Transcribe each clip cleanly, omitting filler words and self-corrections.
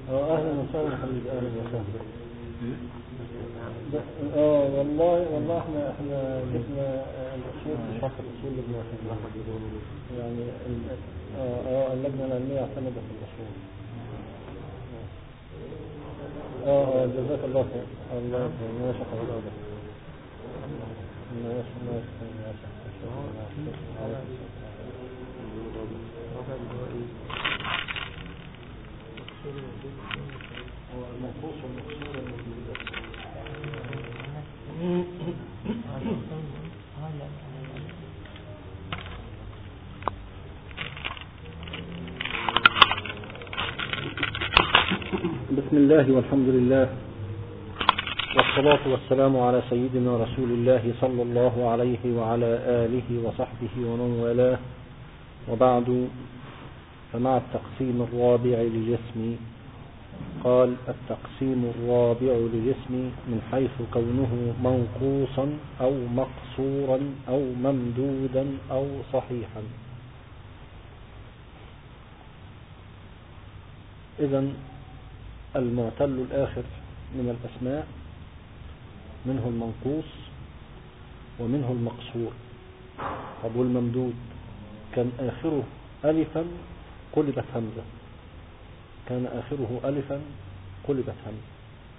أهلا وسهلا حبيبي، أهلا وسهلا. والله احنا جبنا الأصول في شرح الأصول لابن أخي يعني اللجنة العلمية اعتمدت الأصول. جزاك الله خير. الله يسلمك. ماشي حضرتك. ماشي. بسم الله والحمد لله والصلاة والسلام على سيدنا رسول الله صلى الله عليه وعلى آله وصحبه ومن والاه، وبعد. فمع التقسيم الرابع للجسم، قال: التقسيم الرابع للجسم من حيث كونه منقوصا أو مقصورا أو ممدودا أو صحيحا. إذن المعتل الآخر من الأسماء منه المنقوص ومنه المقصور. طب والممدود كان آخره ألفا قلبت همزة، كان آخره ألفا قلبت همزة.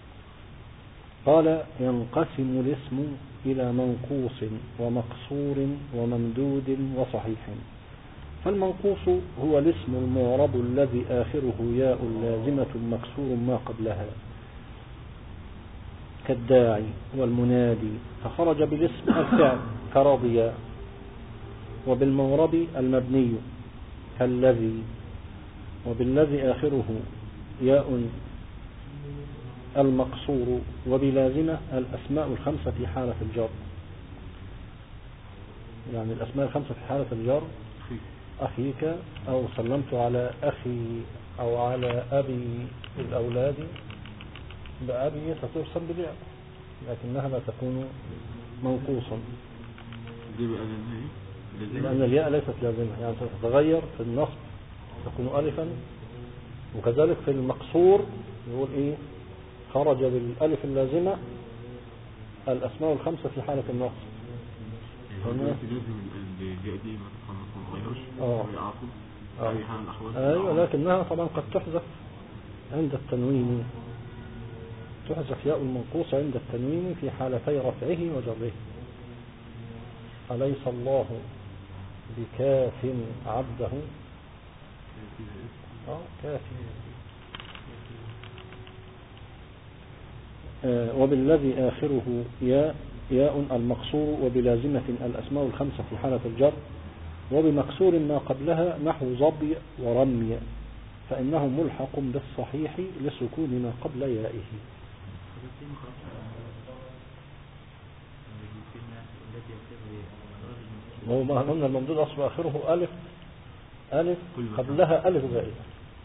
قال: ينقسم الاسم إلى منقوص ومقصور وممدود وصحيح. فالمنقوص هو الاسم المعرب الذي آخره ياء لازمة مكسور ما قبلها، كالداعي والمنادي، فخرج بالاسم الفعل كرضيا. وبالمعرب المبني كالذي، وبالذي آخره ياء المقصور. وبلازمة الأسماء الخمسة في حالة الجر، يعني الأسماء الخمسة في حالة الجر: أخيك، أو سلمت على أخي، أو على أبي الأولاد بأبي، فترسل بالياء، لكنها لا تكون منقوصا لأن الياء ليست لازمة، يعني تتغير في النصب تكون ألفا. وكذلك في المقصور يقول إيه؟ خرج بالألف اللازمة الأسماء الخمسة في حالة النصب. أيوة، لكنها طبعا قد تحذف عند التنوين، تحذف ياء المنقوص عند التنوين في حالتي رفعه وجره. أليس الله بكاف عبده؟ كافي. وبالذي آخره ياء المقصور. وبلازمة الأسماء الخمسة في حالة الجر. وبمكسور ما قبلها نحو ظبي ورمي، فإنه ملحق بالصحيح لسكون ما قبل يائه. وهو ما قلنا الممدود أصل آخره ألف قبلها ألف زائدة،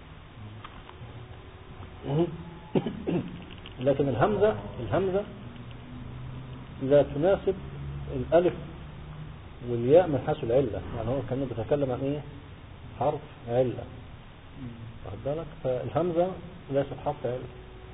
لكن الهمزة لا تناسب الألف والياء من حيث العلة. يعني هو كان بيتكلم عن إيه؟ حرف علة، واخد بالك؟ فالهمزة ليست حرف علة.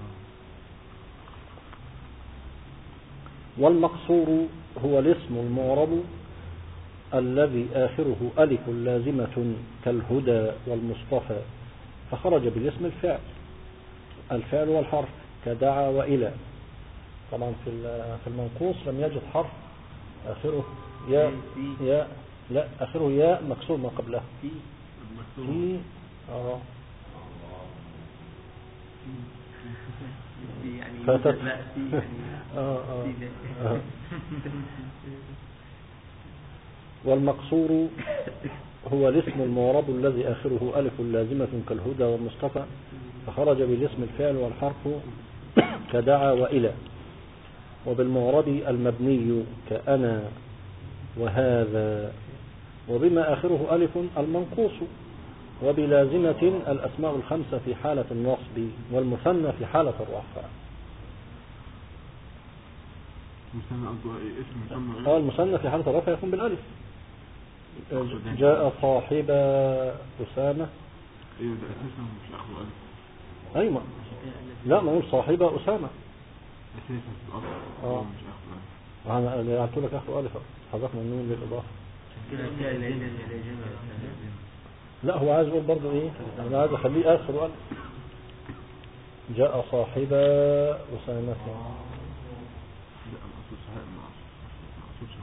والمقصور هو الاسم المعرب الذي آخره ألف لازمة كالهدى والمصطفى، فخرج بالاسم الفعل والحرف، كدعا وإلى. طبعا في المنقوص لم يجد حرف آخره ياء لا، آخره ياء مكسور ما قبله في والمقصور هو الاسم المعرب الذي آخره ألف لازمة كالهدى والمصطفى، فخرج بالاسم الفعل والحرف، كدعا وإلى. وبالمعرب المبني كأنا وهذا. وبما آخره ألف المنقوص. وبلازمة الأسماء الخمسة في حالة النصب، والمثنى في حالة الرفع. المثنى في حالة الرفع يكون بالألف. جاء صاحب أسامة. ايوه ده اساسا مش اخره الف. ايوه لا ما يقول صاحب أسامة. أساسا في الأصل مش أخو ألف. أنا قلت لك أخو ألف حضرتنا النون للإضافة. لا هو عايز يقول برضه إيه، أنا عايز أخليه آخر ألف. جاء صاحب أسامة. لا الأصل صحيح، ما أقصدش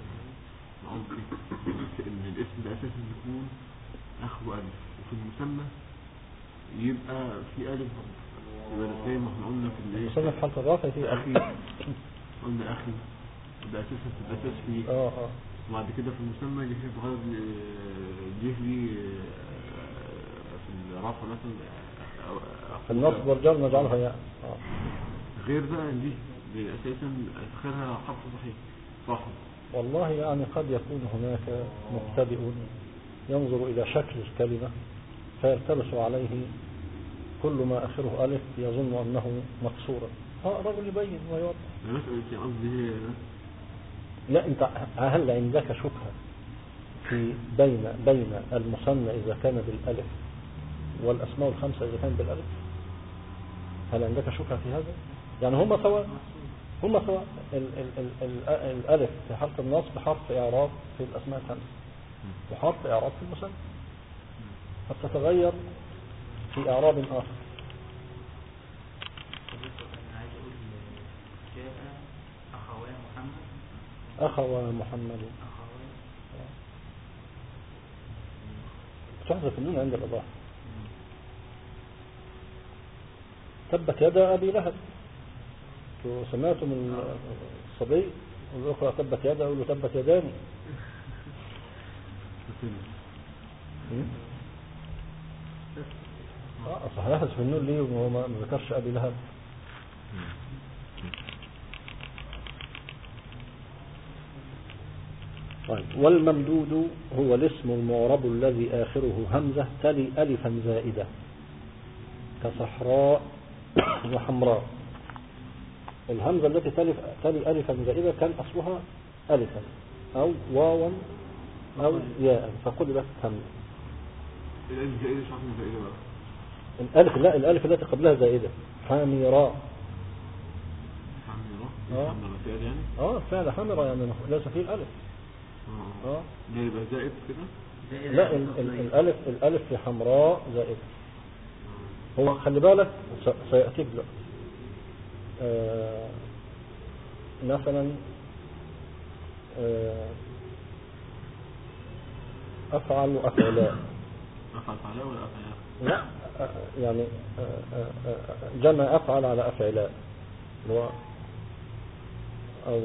قصدي إن الاسم ده أساسا يكون أخو ألف، وفي المسمى يبقى في ألف برضه، يبقى زي ما احنا قلنا في اللي المسمى في حالة الرفع فيه أخي، قلنا أخي ده أساسا في الأساس فيه. وبعد كده في المسمى جه في غرض جه لي في الرفع مثلا في النصب والجر نجعلها ياء. غير بقى دي أساسا آخرها حرف صحيح صاحب. والله يعني قد يكون هناك مبتدئ ينظر إلى شكل الكلمة فيلتبس عليه كل ما آخره ألف يظن أنه مكسورا. رجل يبين ويوضح. لا أنت هل عندك شبهة في بين المثنى إذا كان بالألف والأسماء الخمسة إذا كان بالألف؟ هل عندك شبهة في هذا؟ يعني هم سواء الألف في حرف النصب حرف إعراب في الأسماء الخمسة وحرف إعراب في المثنى، قد تتغير في إعراب آخر. أخوى محمد تحذف النون عند الإضافة. تبت يدا أبي لهب، سمعتم الصبي والأخرى تبت يدا يقول له تبت يداني. صح يحذف النون ليه وهو ما ذكرش أبي لهب؟ طيب. والممدود هو الاسم المعرب الذي آخره همزة تلي ألفا زائدة كصحراء وحمراء. الهمزة التي تلي ألفا زائدة كان أصلها ألفا أو واوا أو ياء فقلبت همزة. الألف زائدة مش عارف زائدة بقى. الألف لا، الألف التي قبلها زائدة. حمراء. يعني فعل حمراء يعني ليس فيه الألف. ده يبقى زائد كده. لا الألف في حمراء زائد. هو خلي بالك سيأتيك له مثلا أفعل وأفعلاء. أفعل ولا أفعلاء؟ لا يعني جمع أفعل على أفعلاء أو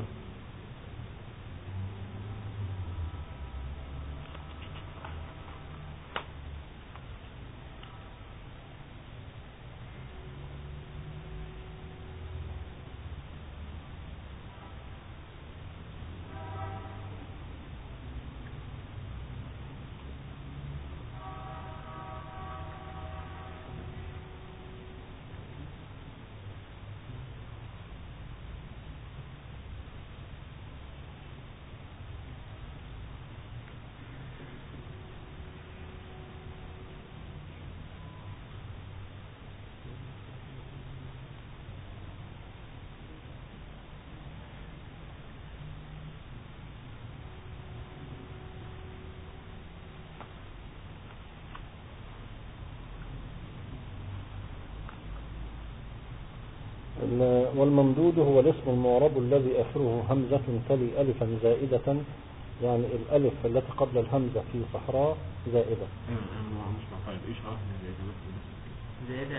والممدود هو الاسم المعرب الذي آخره همزة تلي ألفا زائدة، يعني الألف التي قبل الهمزة في صحراء زائدة. مش مفاعل إيش زائدة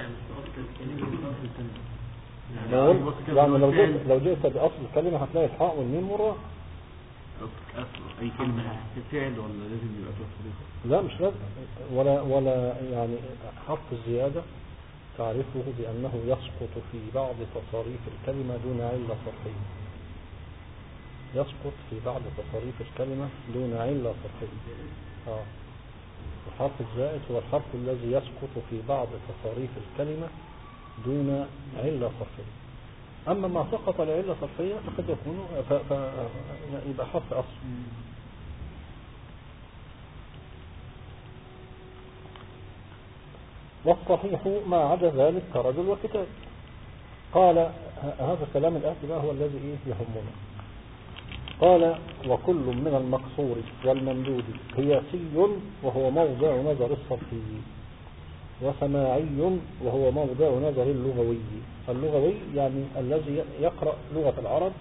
يعني لو جئت بأصل الكلمة هتلاقي الحاء والميم والراء. أي كلمة فعل ولا لازم يبقى فيها صريخة؟ لا مش لازم ولا يعني حرف الزيادة تعرفه بأنه يسقط في بعض تصاريف الكلمة دون علة صرفية. يسقط في بعض تصاريف الكلمة دون علة صرفية. الحرف الزائد هو الحرف الذي يسقط في بعض تصاريف الكلمة دون علة صرفية. أما ما سقط لعلة صرفية فقد يكون يبقى حرف أصل. والصحيح ما عدا ذلك كرجل وكتاب. قال هذا الكلام الآتي بقى هو الذي يهمنا. قال وكل من المقصور والممدود قياسي وهو موضع نظر الصرفي، وسماعي وهو موضع نظر اللغوي. اللغوي يعني الذي يقرأ لغة العرب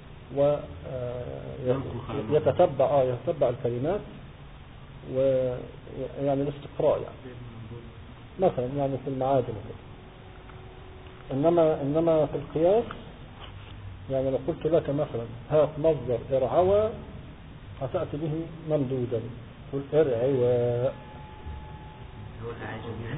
ويتتبع الكلمات، ويعني الاستقراء يعني مثلا يعني في المعادن وكده. إنما في القياس يعني لو قلت لك مثلا هات مصدر ارعوى هتأتي به ممدودا، قل ارعوى. هو العجمي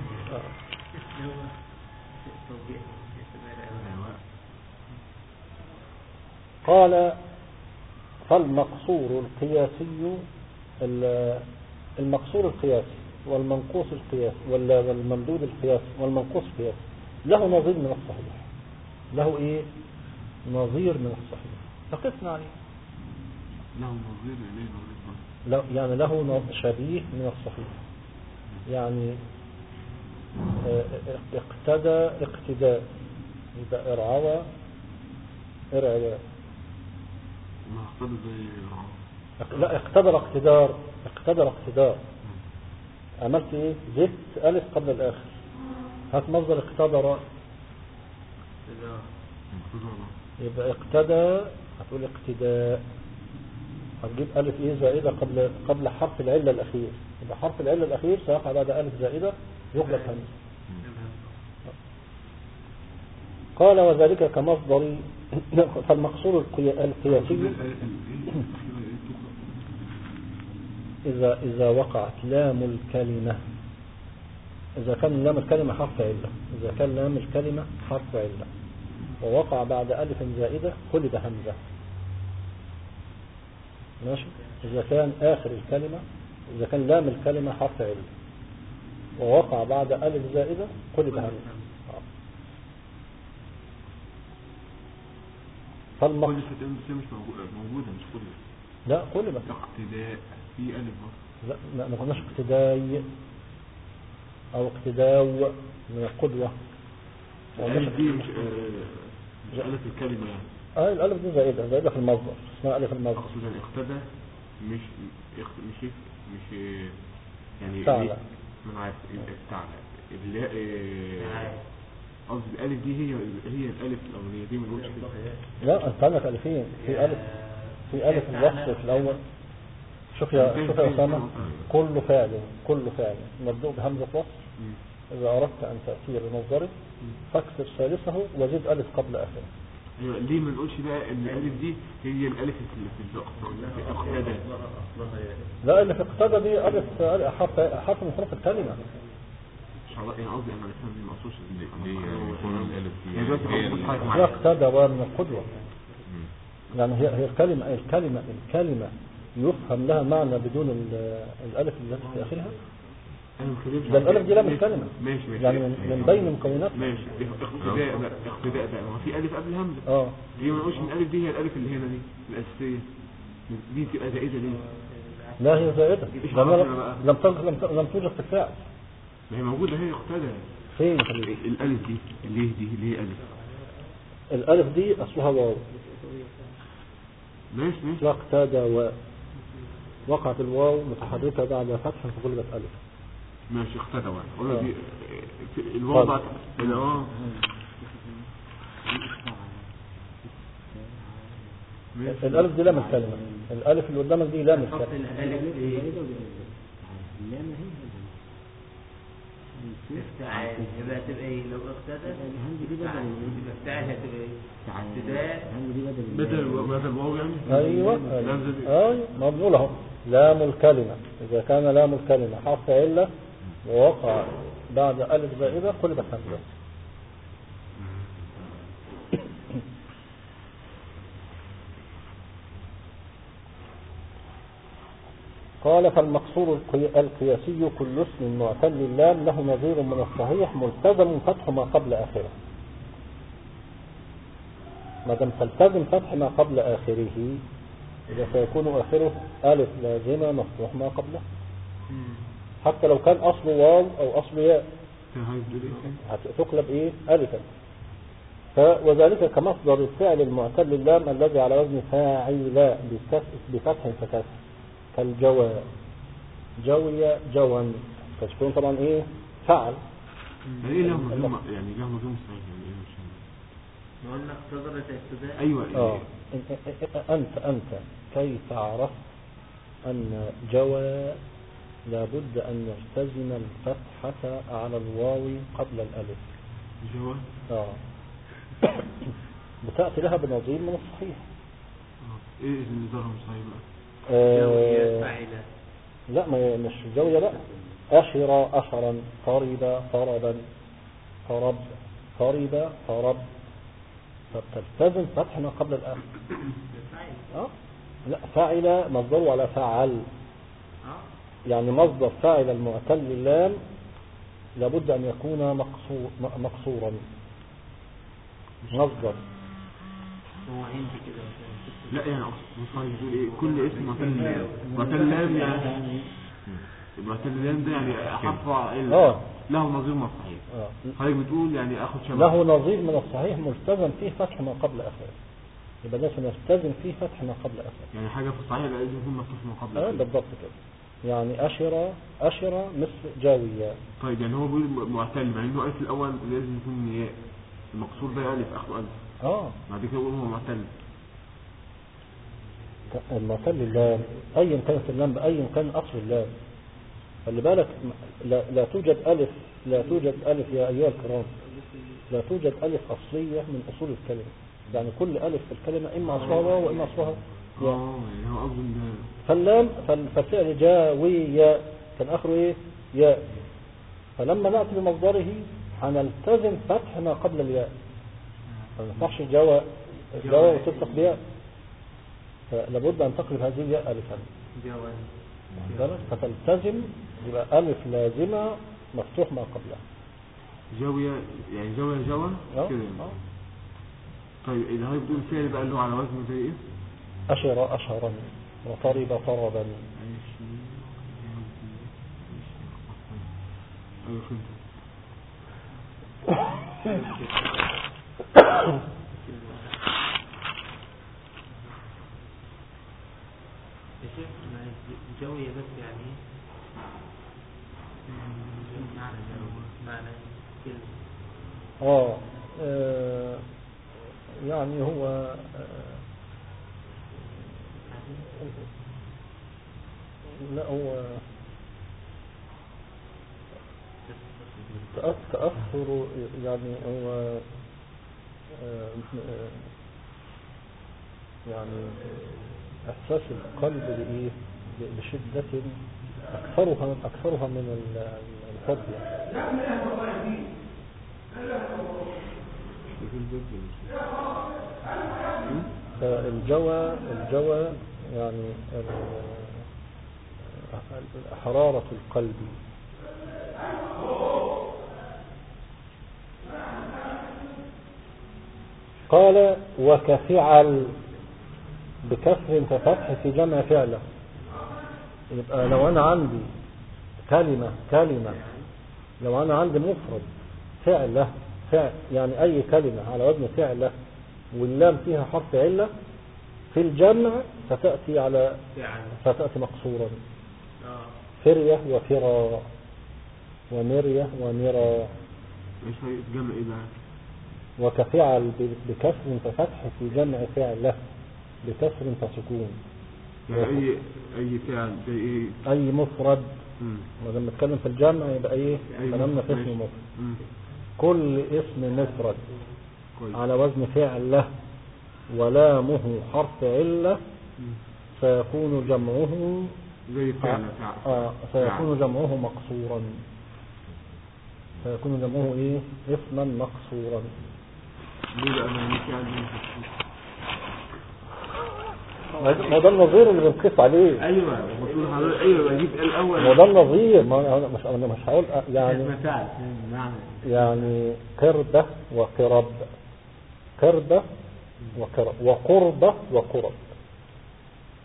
قال فالمقصور القياسي، المقصور القياسي والمنقوص القياسي والممدود القياسي والمنقوص القياسي له نظير من الصحيح. له ايه نظير من الصحيح؟ فقسنا عليه. له نظير إليه نظير. يعني له شبيه من الصحيح، يعني اقتدى اقتداء، يبقى ارعوى ارعوى. ما اقتدى زي ارعوى. لا اقتدر اقتدار. عملت ايه؟ زدت ألف قبل الآخر. هات مصدر اقتدر يبقى اقتدى، هتقول اقتداء، هتجيب ألف ايه زائدة قبل حرف العلة الأخير، يبقى حرف العلة الأخير سيقع بعد ألف زائدة يقلب همزة. قال وذلك كمصدر. فالمقصور القياسي إذا وقعت لام الكلمة، إذا كان لام الكلمة حرف علة، إذا كان لام الكلمة حرف علة ووقع بعد ألف زائدة قلب همزة. ماشي. إذا كان آخر الكلمة، إذا كان لام الكلمة حرف علة ووقع بعد ألف زائدة قلب همزة. كل فتاة مش موجودة مش قلبت. لا قلبت. اقتداء في ألف. لا ما قلناش اقتداي أو اقتداو من القدوة. الألف دي مش ألف الكلمة يعني. الألف دي زائدة في المصدر، اسمها ألف المصدر. أقصد الاقتدى مش يعني تعالى من عارف تعالى قصدي الألف دي هي الألف الأولية دي من وجه كده. لا أنت عندك ألفين، في ألف الوصف في الأول. شوف يا أسامة، كل فعل مبدوء بهمزة وصف إذا أردت أن تأتي بمصدره فاكسر ثالثه وزد ألف قبل آخره. أيوة ليه ما نقولش بقى إن الألف دي هي الألف اللي في اقتدى؟ لا اللي في اقتدى دي ألف حرف من حروف الكلمة. يعني قصدي أنا الإسلام دي ما أقصدش ليه يكون الألف دي هي اقتدى من القدوة. يعني هي الكلمة يفهم لها معنى بدون الألف التي في آخرها. ده الألف دي لام الكلمة. ماشي يعني من بين مكونات. ماشي. اقتداء بقى ما في ألف قبل همزة. ليه ما نقولش من الألف دي هي الألف اللي هنا دي الأساسية دي تبقى زائدة ليه؟ لا هي زائدة لم توجد في الفعل. ما هي موجودة هي اقتدى. فين الألف دي اللي هي ألف. الألف دي أصلها واو. ماشي اقتدى وقعت الواو متحركة بعد فتح فقلبت ألف. ماشي اقتدى قلنا دي الواو بعد الألف دي لام الكلمة. الألف اللي قدامك دي لام الكلمة. افتعال يبقى تبقى ايه لو اقتدت يبقى افتعال هتبقى ايه بدل واو يعني. ايوه ما بنقول اهو لام الكلمة. اذا كان لام الكلمة حرف علة ووقع بعد ألف زائدة قلبت همزة. قال فالمقصور القياسي كل اسم معتل اللام له نظير من الصحيح ملتزم فتح ما قبل آخره. ما دام تلتزم فتح ما قبل آخره إذا سيكون آخره ألف لازمة مفتوح ما قبله، حتى لو كان أصل واو أو أصل ياء. هتقلب ايه ألفا. وذلك كمصدر الفعل المعتل اللام الذي على وزن فاعل بفتح فكسر كالجوى جوي جوا فتكون طبعا ايه فعل. ايه له مفهوم يعني له مفهوم صحيح يعني ايه مش ما قلنا اقتدرت الابتداء. ايوه انت كيف عرفت ان جوى لابد ان يلتزم الفتحة على الواو قبل الالف. جوى بتأتي لها بنظير من الصحيح. ايه النظام صحيح بقى؟ لا ما مش جوية بقى. أشر أشرا طرب طربا طرب طرب طرب فتلتزم فتح ما قبل الآخر. لا فاعل مصدره على فعل يعني مصدر فاعل المعتل اللام لابد أن يكون مقصورا مصدر. هو عندي كده لا يعني مصحيح يقول ايه كل اسم معتل لام يعني معتل لام ده يعني حرف له نظير من الصحيح. حضرتك بتقول يعني اخد شبه له نظير من الصحيح ملتزم فيه فتح ما قبل اخره يبقى ده نلتزم فيه فتح ما قبل اخره يعني حاجه في الصحيح لازم يكون مفتوح ما قبل اخره بالضبط كده يعني أشرة مثل جاوية. طيب يعني هو بيقول معتل مع انه ألف الأول لازم يكون ياء المقصور ده ألف أخذ ألف بعد كده يقول هو معتل. المعتل اللام أيا كانت اللام بأيا كان أصل اللام خلي بالك لا توجد ألف يا أيها الكرام لا توجد ألف أصلية من أصول الكلمة يعني كل ألف في الكلمة إما أصلها واو وإما أصلها يعني هو أظن فاللام فالفعل جاوية كان آخره إيه ياء فلما نأتي بمصدره هنلتزم فتح ما قبل الياء ما ينفعش جوا وتلصق بياء فلابد أن تقلب هذه الياء ألفا فتلتزم يبقى ألف لازمة مفتوح ما قبلها جاوية يعني جوا كده طيب إذا هاي بدون فعل بقى اللي هو على وزن زي إيه أشر أشرا وطرب طربا. أيوة فهمت. جوية بس يعني معنى كلمة يعني هو لا هو تأثر يعني هو يعني إحساس القلب بإيه بشدة أكثرها من الحب الجوى يعني حرارة القلب قال وكفعل بكسر ففتح في جمع فعله يبقى لو أنا عندي كلمة لو أنا عندي مفرد فعل يعني أي كلمة على وزن فعله واللام فيها حرف علة في الجمع فتأتي مقصورا فرية وفرا ومرية ومرا. ايش هي جمع ايه بقى وكفعل بكسر ففتح في جمع فعله بكسر فسكون يعني اي فعل زي ايه اي مفرد ولما نتكلم في الجمع يبقى ايه كلامنا في اسم مفرد كل اسم مفرد على وزن فعله ولامه حرف علة سيكون جمعه زي فعل سيكون جمعه مقصورا سيكون جمعه ايه اسما مقصورا. ليه بقى ما فعل ما ده النظير اللي بنقيس عليه. ايوه بقول حضرتك ايوه بجيب الاول ما ده النظير انا مش هقول يعني قربة وقرب قربة وقربة وقرب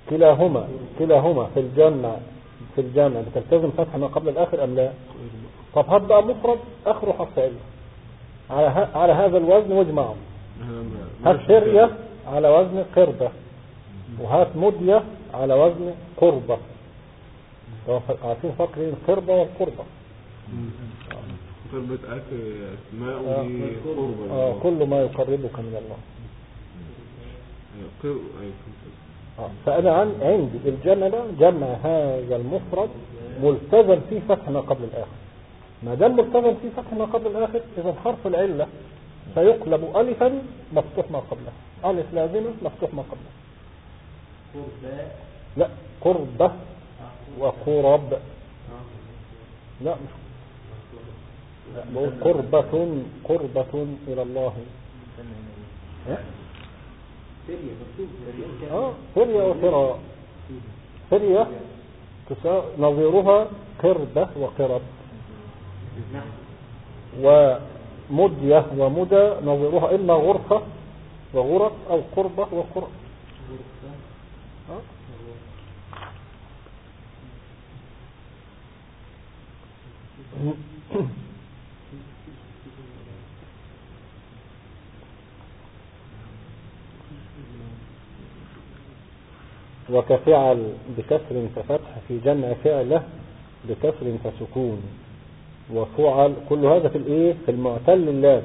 كلاهما في الجمع بتلتزم فتح ما قبل الآخر أم لا؟ طب هبقى مفرد اخره حرف علة على هذا الوزن واجمعه. هات فرية على وزن قربة، وهات مدية على وزن قربة. عارفين فرق بين القربة والقربة؟ قربة اسماء ودي قربة. كل ما يقربك من الله. فأنا عندي الجملة جمع هذا المفرد ملتزم فيه فتح ما قبل الآخر. ما دام ملتزم فيه فتح ما قبل الآخر، إذا حرف العلة سيقلب ألفا مفتوح ما قبله، ألف لازمة مفتوح ما قبله. لا، قربة وقرب. لا مش بقول قربة إلى الله. فرية وفراء. فرية نظيرها قربة وقرب، ومدية ومدى نظيرها إما غرفة وغرف أو قربة وقرب. وكفعل بكسر ففتح في جمع فعله بكسر فسكون. وفعل كل هذا في الايه؟ في المعتل اللام.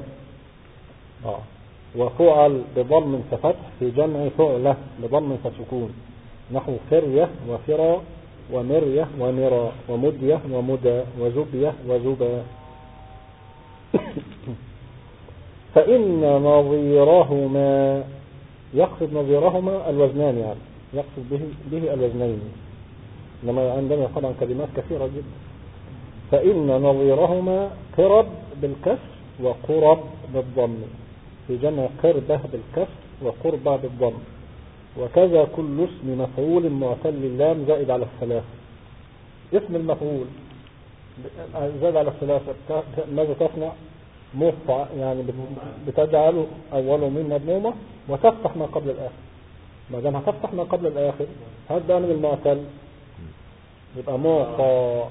وفعل بضم ففتح في جمع فعله بضم فسكون، نحو فرية وفرا ومرية ومرا ومدية ومدى وزبية وزبا. فإن نظيرهما، يقصد نظيرهما الوزنان، يعني يقصد به الوزنين، لما عندنا طبعا كلمات كثيرة جدا. فإن نظيرهما قرب بالكسر وقرب بالضم في جمع قربة بالكسر وقربة بالضم. وكذا كل اسم مفعول معتل اللام زائد على الثلاثة. اسم المفعول زائد على الثلاثة ماذا تصنع؟ مفع، يعني بتجعله أوله من مضمومة وتفتح ما قبل الآخر. ما دام هتفتح ما قبل الآخر هذا من المعتل، يبقى معطى.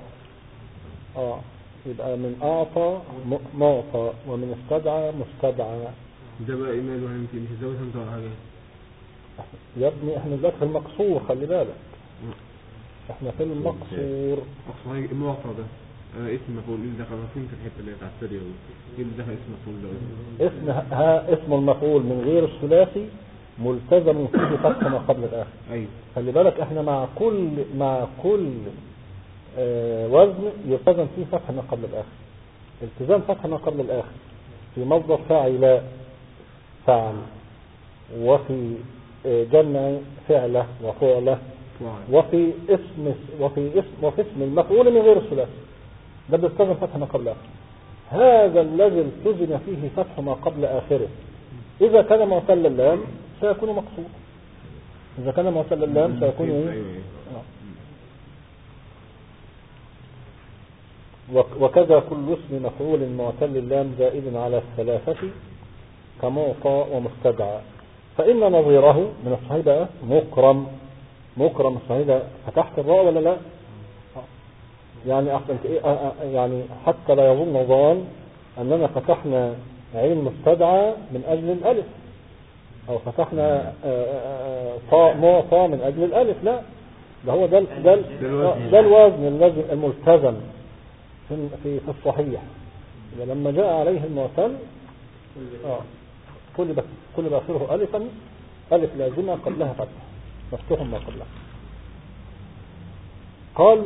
يبقى من أعطى معطى، ومن استدعى مستدعى. ده بقى إيمان وهنتي مش زود همزة ولا حاجة يا ابني. احنا دلوقتي في المقصور، خلي بالك احنا في المقصور. المعطى ده اسم مفعول. ايه اللي دخل فين في الحته اللي بتاعت السريه؟ ايه اللي دخل اسم مفعول ده؟ اسم المفعول من غير الثلاثي ملتزم فيه فتح ما قبل الاخر. ايوه خلي بالك احنا مع كل وزن يلتزم فيه فتح ما قبل الاخر. التزام فتح ما قبل الاخر في مصدر فاعل فعل، وفي جمع فعله وفعله، وفي اسم المفعول من غير الثلاثي، ده بيلتزم فتح ما قبل آخره. هذا الذي التزم فيه فتح ما قبل آخره إذا كان معتل اللام سيكون مقصود. إذا كان معتل اللام سيكون ايه؟ وكذا كل اسم مفعول معتل اللام زائد على الثلاثة كمعطى ومستدعى. فإن نظيره من الصحيح بقى مكرم. الصحيح ده فتحت الراء ولا لا؟ يعني أحسنت إيه؟ يعني حتى لا يظن ظان أننا فتحنا عين مستدعى من أجل الألف، أو فتحنا معطى من أجل الألف. لا، ده هو ده الوزن الذي الملتزم في الصحيح. لما جاء عليه المعتل كل بآخره ألفا، ألف لازمة قبلها فتح مفتوح ما قبلها. قال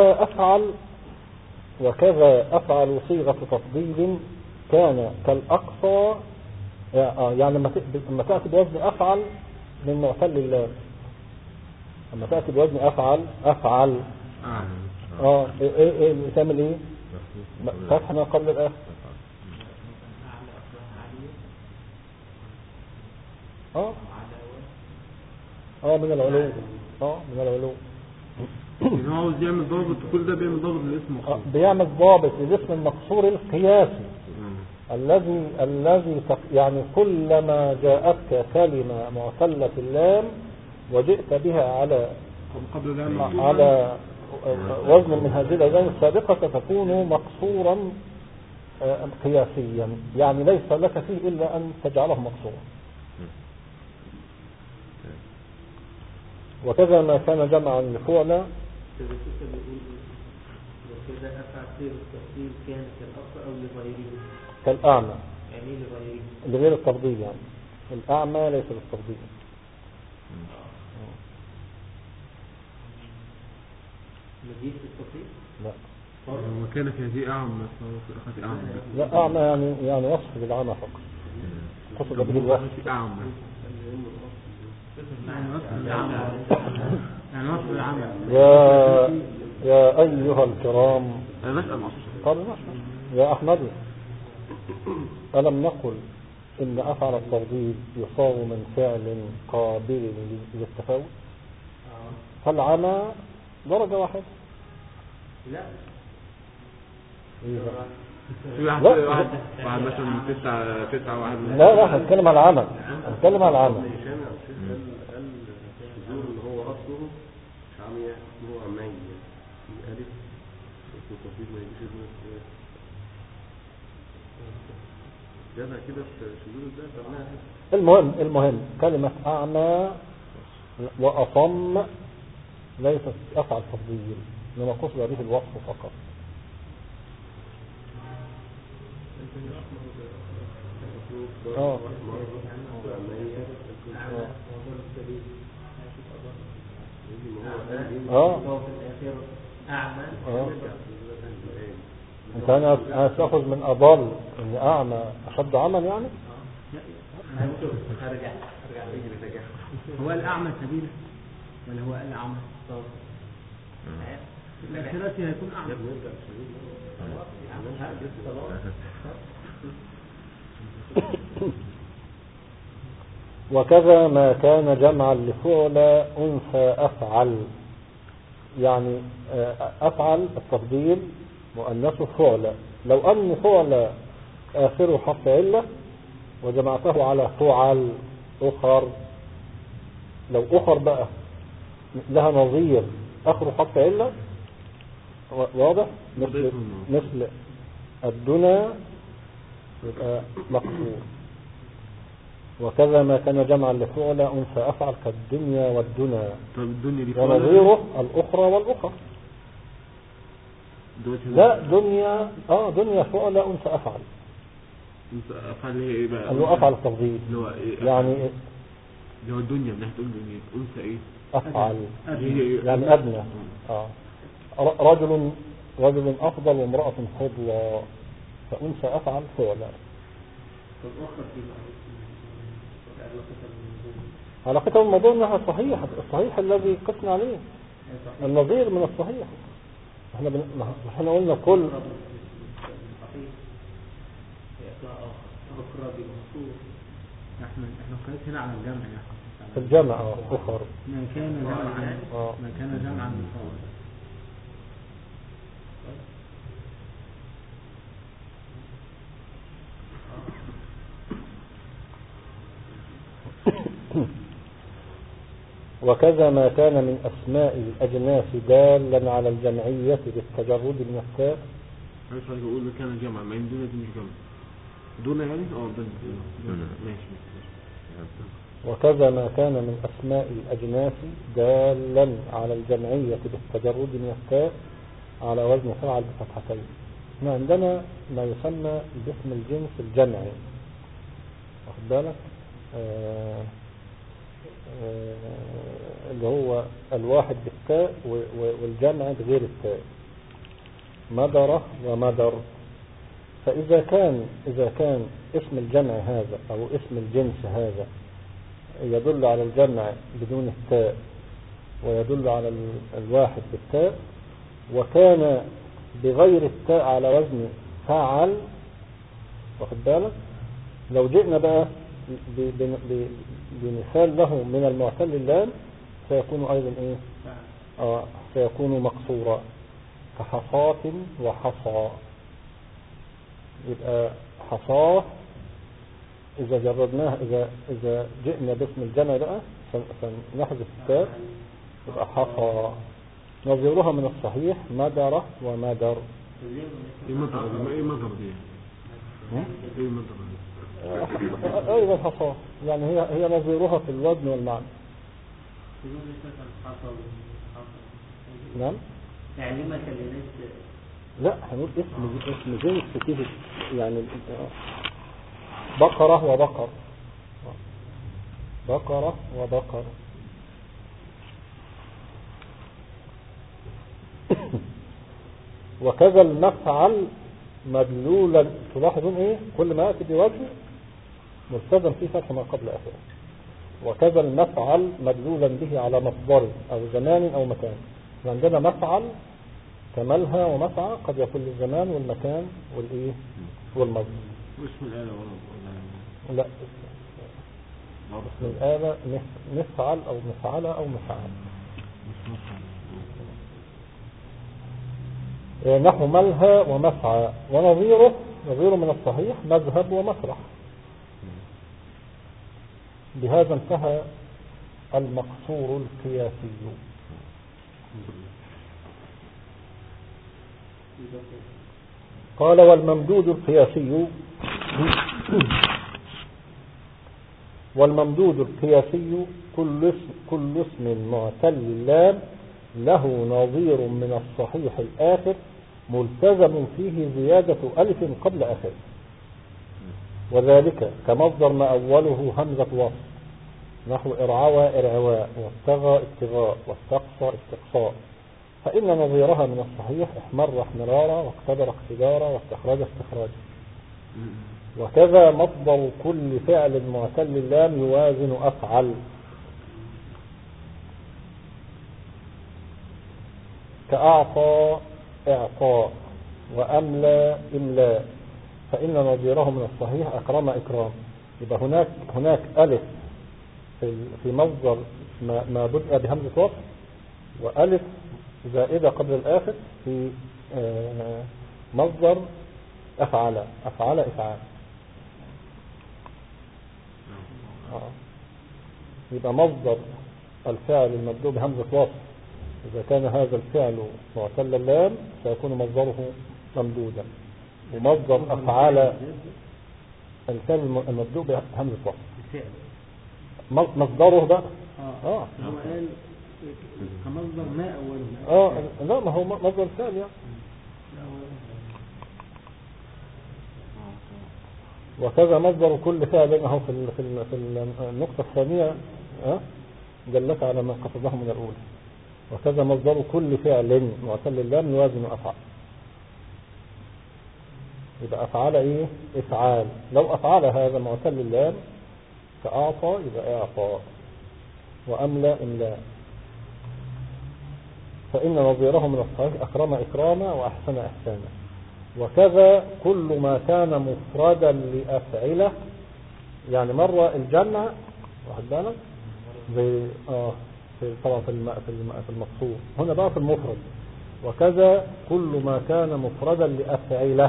وكذا أفعل صيغة تفضيل كان كالأقصى. يعني لما تأتي بوزن أفعل من معتل اللام، لما تأتي بوزن أفعل ايه تعمل ايه؟ فتح ما قبل الآخر. من العلو. من العلو. هو عاوز يعمل ضابط، كل ده بيعمل ضابط للاسم مقصور. بيعمل ضابط للاسم المقصور القياسي الذي يعني كلما جاءتك كلمة معتلة اللام وجئت بها على وزن من هذه الأوزان السابقة ستكون مقصورا قياسيا، يعني ليس لك فيه إلا أن تجعله مقصورا. وكذا ما كان جمعا لفعل وكذا أفعل سير التفصيل كان كالأصل أو لغيره كالأعمى، يعني لغيره لغير التفضيل، يعني الأعمى ليس للتفضيل. مجيء في التفصيل؟ لا وكان في هذه أعمى أخذ أعمى. لا، أعمى يعني وصف بالعمى فقط، قصد به الوصف. أعمى يعني وصف العمل. يا أيها الكرام، أنا نسأل قال يا أحمد، ألم نقل إن أفعل التفضيل يصاب من فعل قابل للتفاوت؟ فالعمى درجة واحدة. لا واحد مثلا تسعة واحد. لا هنتكلم على العمى، هنتكلم على العمى. اللي هو أصله عمية هو عمي في ألف وتفضيل ما يجيش جابها كده في شذور ده. المهم كلمة أعمى وأصم ليست أفعل تفضيل، إنما قصد به الوصف فقط. انت انا تاخذ من اضل ان اعمى اشد عمى يعني. هو الاعمى سبيل ولا هو الاعمى؟ الثلاثي هيكون اعمى. وكذا ما كان جمعا لفعل أنثى أفعل، يعني أفعل التفضيل مؤنثه فعل. لو أن فعل آخر حرف علة وجمعته على فعل أخر، لو أخر بقى لها نظير آخر حرف علة واضح، مثل الدنا يبقى مقصور. وكذا ما كان جمعا لفعل أنثى أفعل كالدنيا والدنا، ونظيره الأخرى والأخر. لا دنيا دنيا فعل أنثى أفعل. أفعل إيه بقى؟ اللي هو أفعل التفضيل يعني اللي هو الدنيا من ناحية الدنيا أنثى إيه؟ أفعل يعني أدنى. رجل أفضل وامرأة فضلى، فأنثى أفعل فعلا. علاقتها بالموضوع انها صحيح، الصحيح الذي قسنا عليه النظير من الصحيح. احنا قلنا كل احنا قلت هنا على الجمع في الجمع اخر ما كان جمعا بالفعل. وكذا ما كان من أسماء الأجناس دالا على الجمعية بالتجرد من التاء. مش عايز أقول كان جمع، ما دون دي مش جمع، دون يعني دون ماشي. وكذا ما كان من أسماء الأجناس دالا على الجمعية بالتجرد من التاء على وزن فعل بفتحتين. احنا عندنا ما يسمى باسم الجنس الجمعي، واخد بالك؟ اللي هو الواحد بالتاء والجمع بغير التاء، مدرة ومدر. فإذا كان اسم الجمع هذا أو اسم الجنس هذا يدل على الجمع بدون التاء ويدل على الواحد بالتاء، وكان بغير التاء على وزن فعل، واخد بالك؟ لو جئنا بقى بمثال له من المعتل اللام سيكون أيضا إيه؟ سيكون مقصورا كحصاة وحصى. يبقى حصاة إذا جردناه إذا جئنا باسم الجمع بقى فنحذف التاء يبقى حصى. نظيرها من الصحيح مدر ومدر. ايه مدر دي؟ ايه مدر دي؟ ايه مدر دي؟ ايضا حصى، يعني هي نظيرها في الوزن والمعنى. نعم. يعني لما كلمات لا هنقول اسم جنس كده، يعني بقرة وبقر، بقرة وبقر. وكذا المفعل مدلولا، تلاحظون ايه كل ما يأتي بوجه ملتزم فيه فتح ما قبل آخره. وكذا المفعل مدلولا به على مصدر أو زمان أو مكان. عندنا مفعل كملها ومسعى قد يكون للزمان والمكان والايه والمصدر. اسم الآلة ولا لا، اسم الآلة مفعل أو مفعلة أو مفعل. نحو ملهى ومسعى. ونظيره من الصحيح مذهب ومسرح. بهذا انتهى المقصور القياسي. قال والممدود القياسي والممدود القياسي كل اسم معتل اللام له نظير من الصحيح الآخر ملتزم فيه زيادة ألف قبل آخر. وذلك كمصدر ما أوله همزة وصل نحو إرعوى إرعواء وابتغى ابتغاء واستقصى استقصاء، فإن نظيرها من الصحيح احمر احمرارا واقتدر اقتدارا واستخرج استخراجا. وكذا مصدر كل فعل معتل اللام يوازن أفعل كأعطى إعطاء وأملى إملاء، فإن نظيره من الصحيح أكرم إكرام. يبقى هناك ألف في مصدر ما بدأ بهمزة وصل، وألف زائدة قبل الآخر في مصدر أفعل إفعال. يبقى مصدر الفعل المبدوء بهمزة وصل إذا كان هذا الفعل معتل اللام سيكون مصدره ممدودا، ومصدر أفعال الفعل المبدوء بهمزة وصل مصدره بقى هو قال كمصدر ما أوله لا، ما هو مصدر الفعل يعني. وكذا مصدر كل فعل اهو في النقطة الثانية دلت على ما قصده من الأولى. وكذا مصدر كل فعل معتل اللام يوازن أفعال. يبقى أفعال ايه إفعال. لو أفعال هذا معتل اللام كأعطى يبقى إعطاء وأملى إملاء، فإن نظيره من الصحيح أكرم إكراما وأحسن إحسانا. وكذا كل ما كان مفردا لأفعله، يعني مرة الجمع واحد بالك زي طبعا في المقصور، هنا بقى في المفرد. وكذا كل ما كان مفردا لأفعله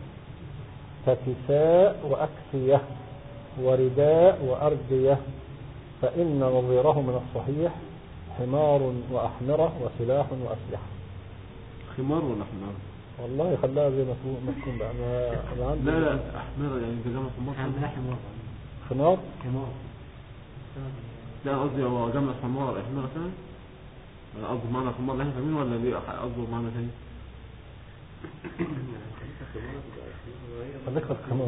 ككساء وأكسية ورداء وأردية، فإن نظيره من الصحيح حمار وأحمرة وسلاح وأسلحة. خمار ولا حمار؟ والله خلاها زي ما تكون بقى. أنا عندي لا أحمرة يعني جمع حمار. حمار لا قصدي هو جمع حمار أحمرة ثاني. قصده معنى حمار اللي احنا فاهمين ولا ليه قصده معنى ثاني؟ ذكرت حمار.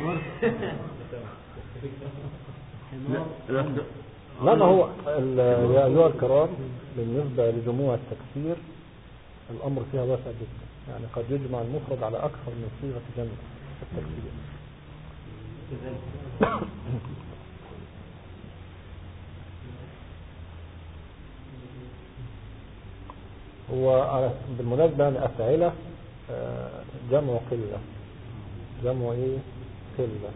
لا ما هو يا أيها الكرام بالنسبة لجموع التكسير الأمر فيها واسع جدا، يعني قد يجمع المفرد على أكثر من صيغة جمع التكسير. هو بالمناسبة يعني أفعلة جمع قلة، جمع إيه قلة.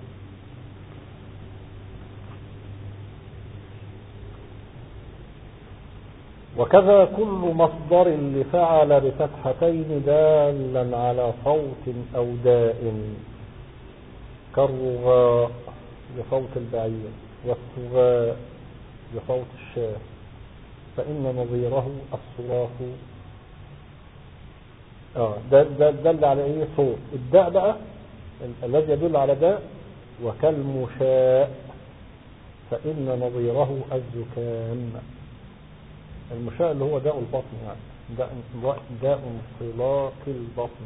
وكذا كل مصدر لفعل بفتحتين دالا على صوت أو داء كالرغاء لصوت البعير والصغاء لصوت الشاة، فإن نظيره الصراخ ده دل على ايه؟ صوت. الداء بقى الذي يدل على داء: وكالمشاء فإن نظيره الزكام. المشاء اللي هو داء البطن، يعني داء انطلاق البطن.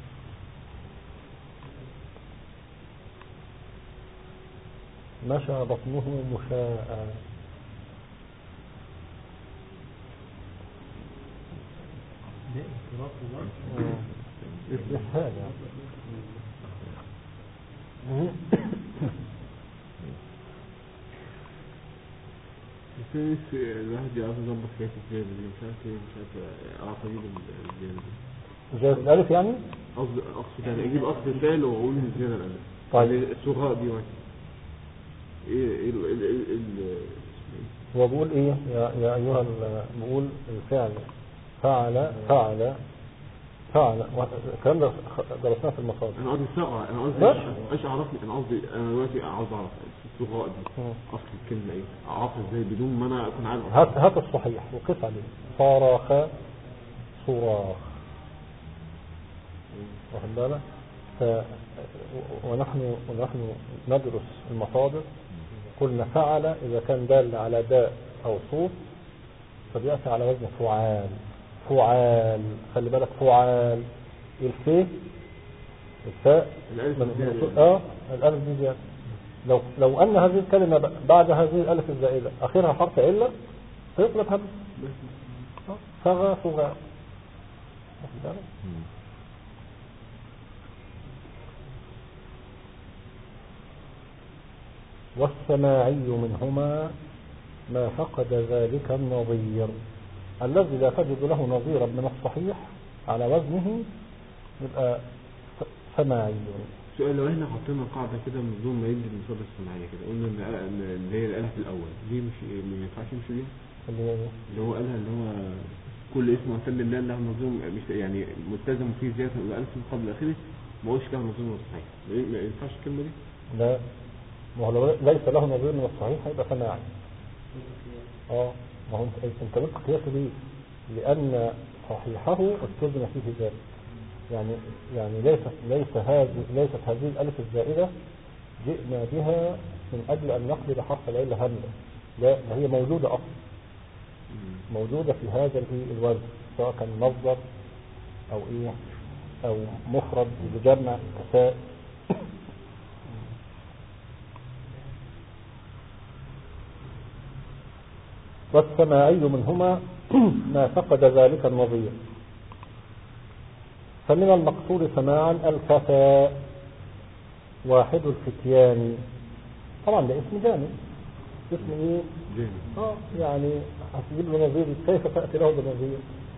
مشى بطنه مشاء. إسهال بس الواحد يعرف يظبط فيها كتير، مش عارف ايه، مش عارف اعرف اجيب الزيادة دي. زيادة الألف يعني؟ اقصد يعني اجيب اصل الفعل واقول الزيادة الألف. طيب الصغاء دي واحد. ايه هو بيقول ايه يا ايها بيقول الفعل فعل الكلام ده درسناه في المصادر. انا قصدي الصغاء، انا قصدي ايش اعرفني، انا قصدي انا دلوقتي عاوز اعرف الصغاء دي اصل الكلمه ايه، اعرفها ازاي بدون ما انا اكون عارف. هات الصحيح وقف عليه. صراخ صراخ، واخد بالك؟ ونحن ندرس المصادر قلنا فعل إذا كان دال على داء أو صوت فبيأتي على وزن فعال. خلي بالك، فعال. الفاء الألف دي زيادة. لو أن هذه الكلمة بعد هذه الألف الزائدة آخرها حرف علة تطلب همس. فغى والسماعي منهما ما فقد ذلك النظير. الذي لا تجد له نظيرا من الصحيح على وزنه يبقى سماعي. سؤال: لو احنا حطينا قاعدة كده من دون ما يدي المصادر السماعية كده، قلنا ان هي الألف الأول دي مش ما ينفعش نمشي بيها؟ اللي هو قالها اللي هو كل اسم معتل لله له نظير، مش يعني ملتزم فيه زيادة الألف من قبل آخره، ما هوش له نظير من الصحيح. ما ينفعش الكلمة دي؟ لا، ما هو ليس له نظير من الصحيح هيبقى سماعي. ما هو انت قلت قياسه ليه؟ لأن صحيحه التزم فيه ذلك. يعني ليست هذه الألف الزائدة جئنا بها من أجل أن نقلب حرف العلة همزة. لا، هي موجودة أصلا، موجودة في هذا الوزن، سواء كان مصدر أو أو مفرد بجمع كساء. والسماعي منهما ما فقد ذلك النظير. فمن المقصود سماعا الفتى واحد الفتيان. طبعا ده اسم جامد، اسم ايه؟ يعني هتجيب له نظير، كيف تأتي له بنظير؟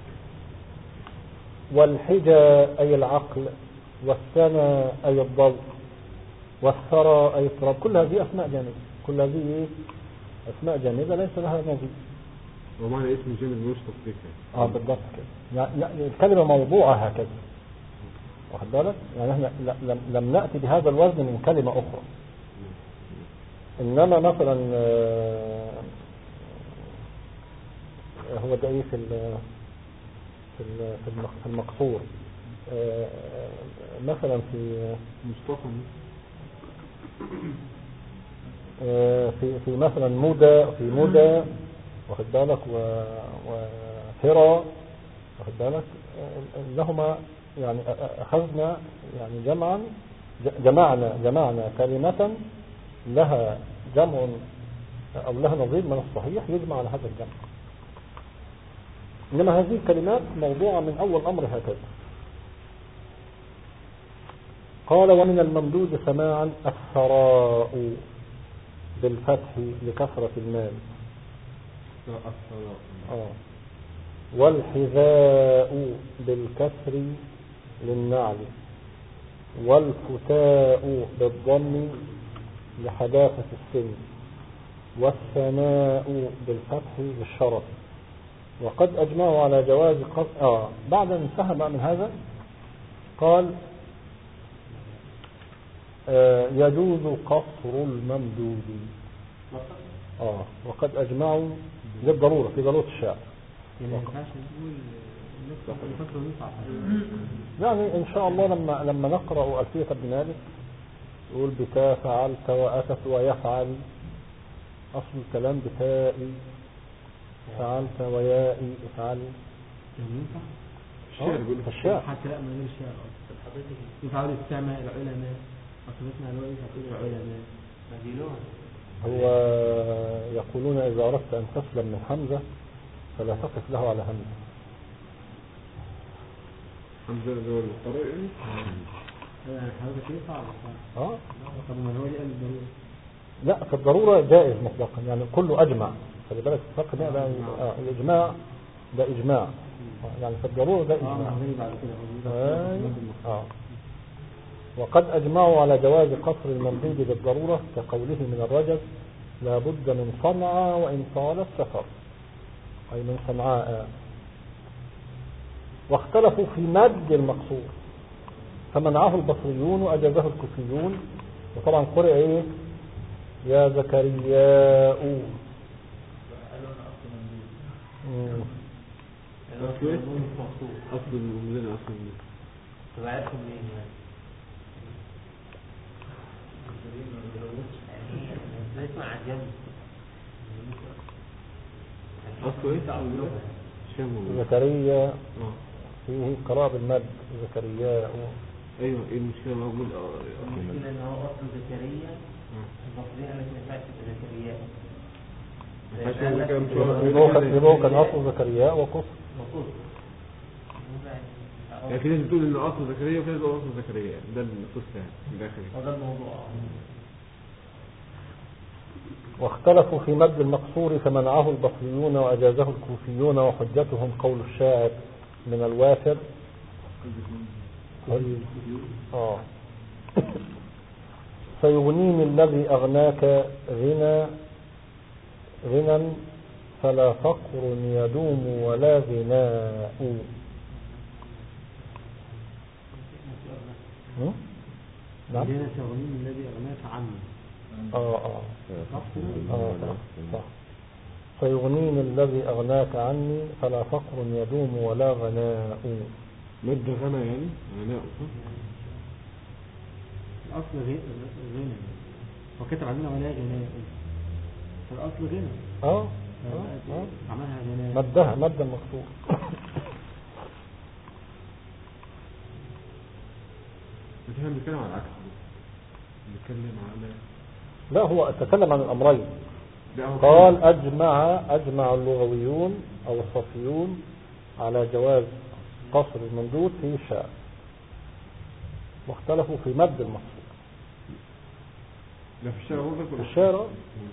والحجى أي العقل، والسنا أي الضوء، والثرى أي التراب. كل هذه أسماء جامدة، كل هذه أسماء جامدة ليس لها نظير. ومعنى اسم جامد مش تصديقها. بالضبط كده. يعني الكلمة موضوعة هكذا، واخد بالك؟ يعني احنا لم نأتي بهذا الوزن من كلمة أخرى. إنما مثلا هو ده ايه في المقصور، مثلا في مصطفى، في مثلا مدى واخد بالك، وثرى واخد بالك، لهما يعني أخذنا يعني جمعنا كلمة لها جمع أو لها نظير من الصحيح يجمع على هذا الجمع. إنما هذه الكلمات موضوعة من أول أمر هكذا. قال: ومن الممدود سماعا الثراء بالفتح لكثرة المال، والحذاء بالكسر للنعل، والفتاء بالضم لحداثة السن، والثناء بالفتح للشرف. وقد أجمعوا على جواز بعد أن انتهى من هذا قال: يجوز قصر الممدود. وقد أجمعوا للضرورة، في ضرورة الشعر. ما ينفعش نقول يعني إن شاء الله لما نقرأ ألفية ابن مالك يقول بتا فعلت وأتت ويفعل، أصل الكلام بتائي فعلت ويائي افعل. الشعر بيقول الشعر حتى لا من غير الشعر حضرتك يفعل السماء العلماء أصلتنا الوالد هتقول العلماء مدينون. هو يقولون إذا أردت أن تسلم من حمزة فلا تقف له على همزة. حمزة اللي هو القارئ يعني حضرتك ايه صعب. طب ما هو دي قال الضرورة. لا في الضرورة جائز مطلقا، يعني كله أجمع. خلي بالك الفرق ده الإجماع ده إجماع، يعني في الضرورة ده إجماع. وقد أجمعوا على جواز قصر الممدود بالضرورة كقوله من الرجل لا بد من صنعاء وإن طال السفر، أي من صنعاء. واختلفوا في مد المقصور فمنعه البصريون وأجازه الكوفيون، وطبعا قرئ إيه يا زكرياء. أصل المنزل أصل تبعتكم مين يعني اسمع عجب أصل إيه زكريا فيه قراءة بالمد زكرياء. أيوة إيه المشكلة موجود المشكلة إن هو أصل زكريا المصريين أنا سمعت زكريا يبقى كان أصل زكرياء وقص. يعني في ناس بتقول إن أصل زكريا وفي ناس بتقول أصل زكريا، ده القصة يعني في الآخر. هذا الموضوع. واختلفوا في مد المقصور فمنعه البصريون وأجازه الكوفيون، وحجتهم قول الشاعر من الوافر فيغنيني الذي أغناك غنى فلا فقر يدوم ولا غناء. نعم فيغنيني الذي أغناك عني. صح. فيغنيني الذي أغناك عني فلا فقر يدوم ولا غناء. مد غنى يعني غناء الأصل غنى وكتب عندنا ولا غناء فالأصل غنى عملها غناء مدها مد المقصور. احنا بنتكلم عن العكس، بنتكلم على لا هو تكلم عن الأمرين. قال أجمع اللغويون أو الصوفيون على جواز قصر الممدود في الشعر، واختلفوا في مد المقصور. لا في الشعر برضه في الشعر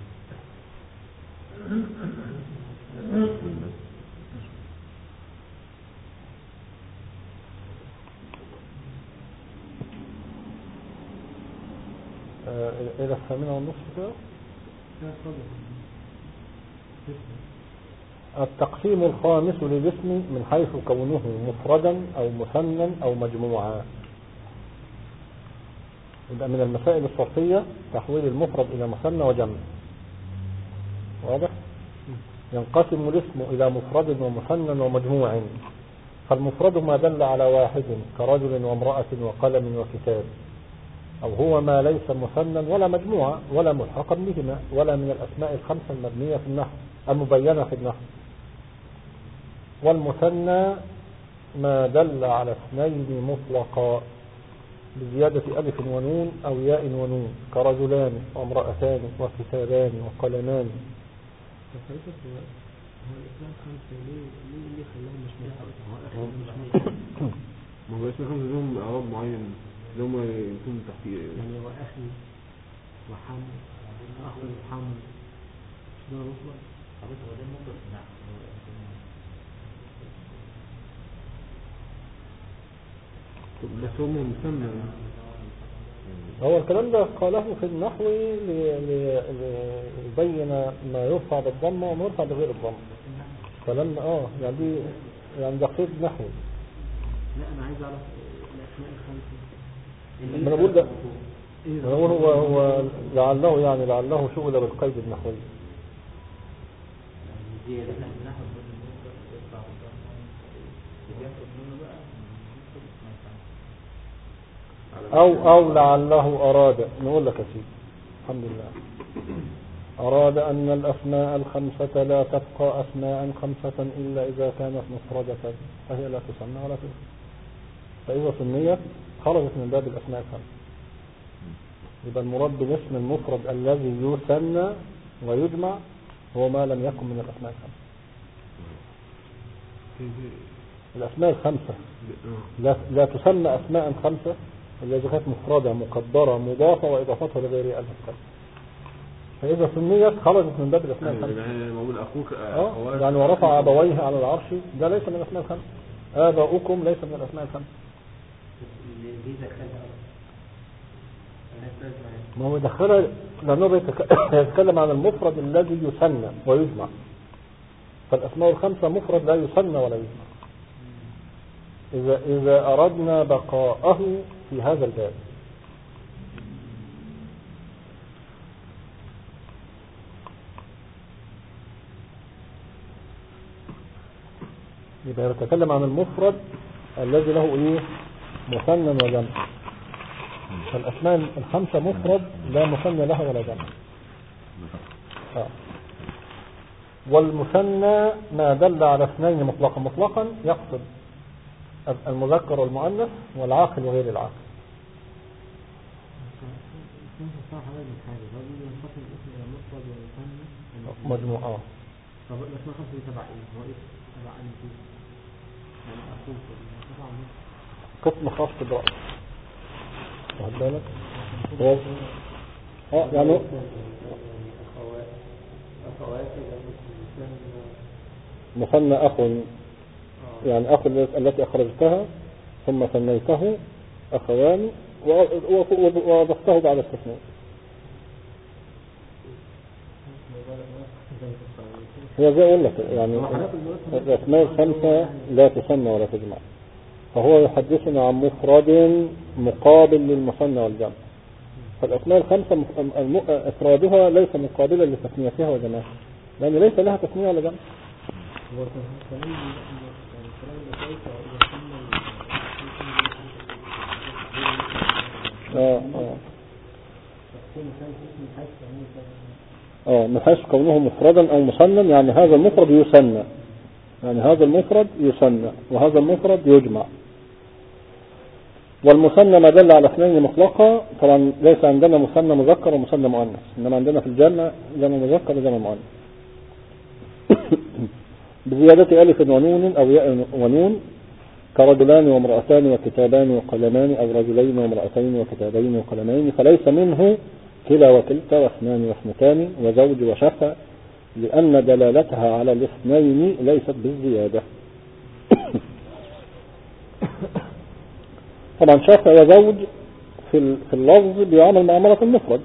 إلى 8:30 كده. التقسيم الخامس للاسم من حيث كونه مفردا أو مثنى أو مجموعا. يبقى من المسائل الصرفية تحويل المفرد إلى مثنى وجمع. واضح؟ ينقسم الاسم إلى مفرد ومثنى ومجموع. فالمفرد ما دل على واحد كرجل وامرأة وقلم وكتاب، أو هو ما ليس مثنى ولا مجموعة ولا ملحقا بهما ولا من الأسماء الخمسة المبنية في النحو المبينة في النحو. والمثنى ما دل على اثنين مطلقا بزيادة ألف ونون أو ياء ونون كرجلان وامرأتان وكتابان وقلمان. ما هو اسم خمسة لهم إعراب معين لهم يكون تحتيه يعني هو أخي وحمد أخ وحمد ده مطلق. بس هم مسمى. هو الكلام ده قاله في النحو ليبين ما يرفع بالضمة وما يرفع بغير الضمة. كلام يعني دي يعني ده قيد نحوي. لا أنا عايز أعرف الأسماء الخمسة. أنا بقول ده هو لعله شغل بالقيد النحوي. أو لعله أراد، نقول لك يا سيدي الحمد لله، أراد أن الأسماء الخمسة لا تبقى أسماء خمسة إلا إذا كانت مفردة فهي لا تسمى ولا تسمى، فإذا سميت خرجت من باب الأسماء الخمسة. يبقى المراد بالاسم المفرد الذي يثنى ويجمع هو ما لم يكن من الأسماء الخمسة. الأسماء الخمسة لا تسمى أسماء خمسة إلا إذا كانت مفردة مقدرة مضافة وإضافتها لغير ألف. فإذا سميت خرجت من باب الأسماء الخمسة. يعني ورفع أبويه على العرش ده ليس من الأسماء الخمسة. آباؤكم ليس من الأسماء الخمسة. ما هو دخل لأنه يتكلم عن المفرد الذي يثنى ويجمع، فالأسماء الخمسة مفرد لا يثنى ولا يجمع إذا أردنا بقاءه في هذا الباب. يبقى يتكلم عن المفرد الذي له ايه مثنى وجمع، فالأسماء الخمسة مفرد لا مثنى لها ولا جمع. والمثنى ما دل على اثنين مطلقا يقصد المذكر والمؤنث والعاقل وغير العاقل. مجموعة طب الأسماء خمسة تبع إيه؟ هو إيه تبع أنت؟ يعني أخوك تبع مين؟ قسم خاص بالرأس. واخد بالك؟ يعني مثنى أخ، يعني أخ التي أخرجتها ثم ثنيته أخوان وضفته بعد استثناء. هي زي أقول لك يعني الأسماء الخمسة لا تسمى ولا تجمع، فهو يحدثنا عن مفرد مقابل للمثنى والجمع. فالأسماء الخمسة إفرادها ليس مقابلا لتثنيتها وجمعها، لأن ليس لها تثنية ولا جمع. من حيث كونه مفردا أو مثنى، يعني هذا المفرد يثنى، يعني هذا المفرد يثنى وهذا المفرد يجمع. والمثنى ما دل على اثنين مطلقة، طبعا ليس عندنا مثنى مذكر ومثنى مؤنث، إنما عندنا في الجمع جمع مذكر وجمع مؤنث بزيادة ألف ونون أو ياء ونون، كرجلان وامرأتان وكتابان وقلمان، أو رجلين وامرأتين وكتابين وقلمين، فليس منه كلا وكلتا واثنان واثنتان وزوج وشفع، لأن دلالتها على الاثنين ليست بالزيادة. طبعا شفع وزوج في اللفظ بيعمل معاملة المفرد،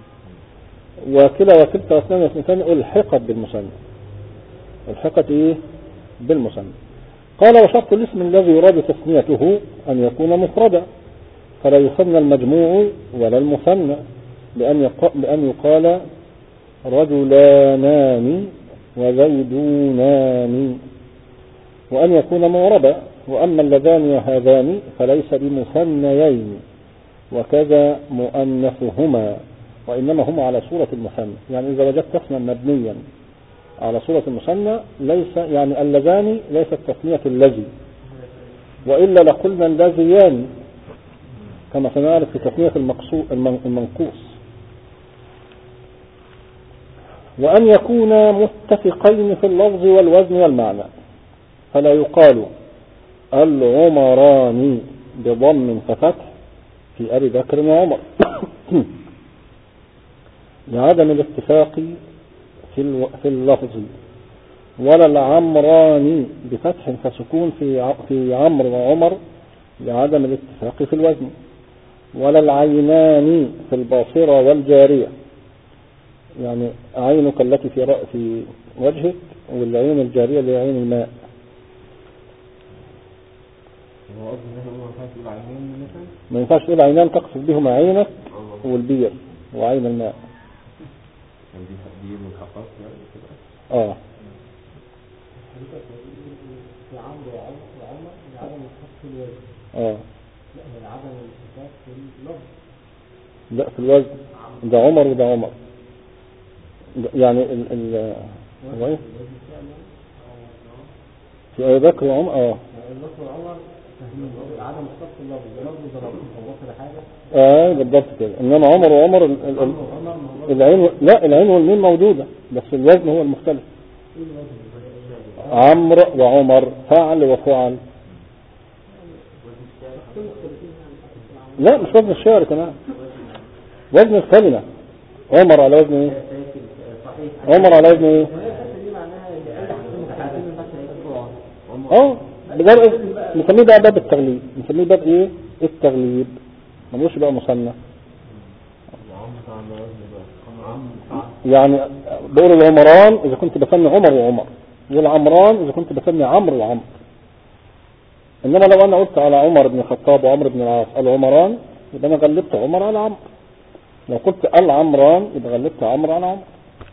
وكلا وكلتا واثنان واثنتان ألحقت بالمثنى، ألحقت إيه بالمثنى. قال وشرط الاسم الذي يراد تثنيته أن يكون مفردا، فلا يثنى المجموع ولا المثنى، بأن يقال رجلانان وزيدونان، وأن يكون معربا. وأما اللذان وهذان فليس بمثنيين، وكذا مؤنثهما، وإنما هما على صورة المثنى. يعني إذا وجدت اسما مبنيا على صورة المثنى ليس يعني اللذان ليست تثنية الذي، وإلا لقلنا اللذيان كما سنعرف في تثنية المنقوص. وأن يكونا متفقين في اللفظ والوزن والمعنى، فلا يقال العمران بضم ففتح في أبي بكر وعمر لعدم الاتفاق في اللفظ، ولا العمران بفتح فسكون في عمر وعمر لعدم الاتفاق في الوزن، ولا العينان في الباصرة والجارية، يعني عينك التي في وجهك، والعين الجارية اللي هي عين الماء. ما ينفعش تقول عينان تقصد بهما عينك والبير وعين الماء. في عمرو وعمر لعدم الخط في الوزن. لا هي عدم الخطاب في اللفظ. لا في الوزن ده عمر وده عمر يعني هو ايه في ابي بكر وعمر ابي بكر وعمر فاهمين عدم الخط في اللفظ ده لفظ ضرب او بكر حاجه بالضبط كده. انما عمر وعمر العين لا العين والميم موجوده بس الوزن هو المختلف. عمرو وعمر فعل وفعل. لا مش وزن الشعر كمان وزن الكلمة. عمر على وزن ايه عمر على وزن ايه نسميه بقى باب التغليب. نسميه باب ايه التغليب ملوش بقى مثنى يعني بقول العمران اذا كنت بسمي عمر وعمر والعمران اذا كنت بسمي عمرو وعمر. انما لو انا قلت على عمر بن الخطاب وعمر بن العاص العمران يبقى انا غلبت عمر على عمرو. لو قلت العمران يبقى غلبت عمرو على عمرو.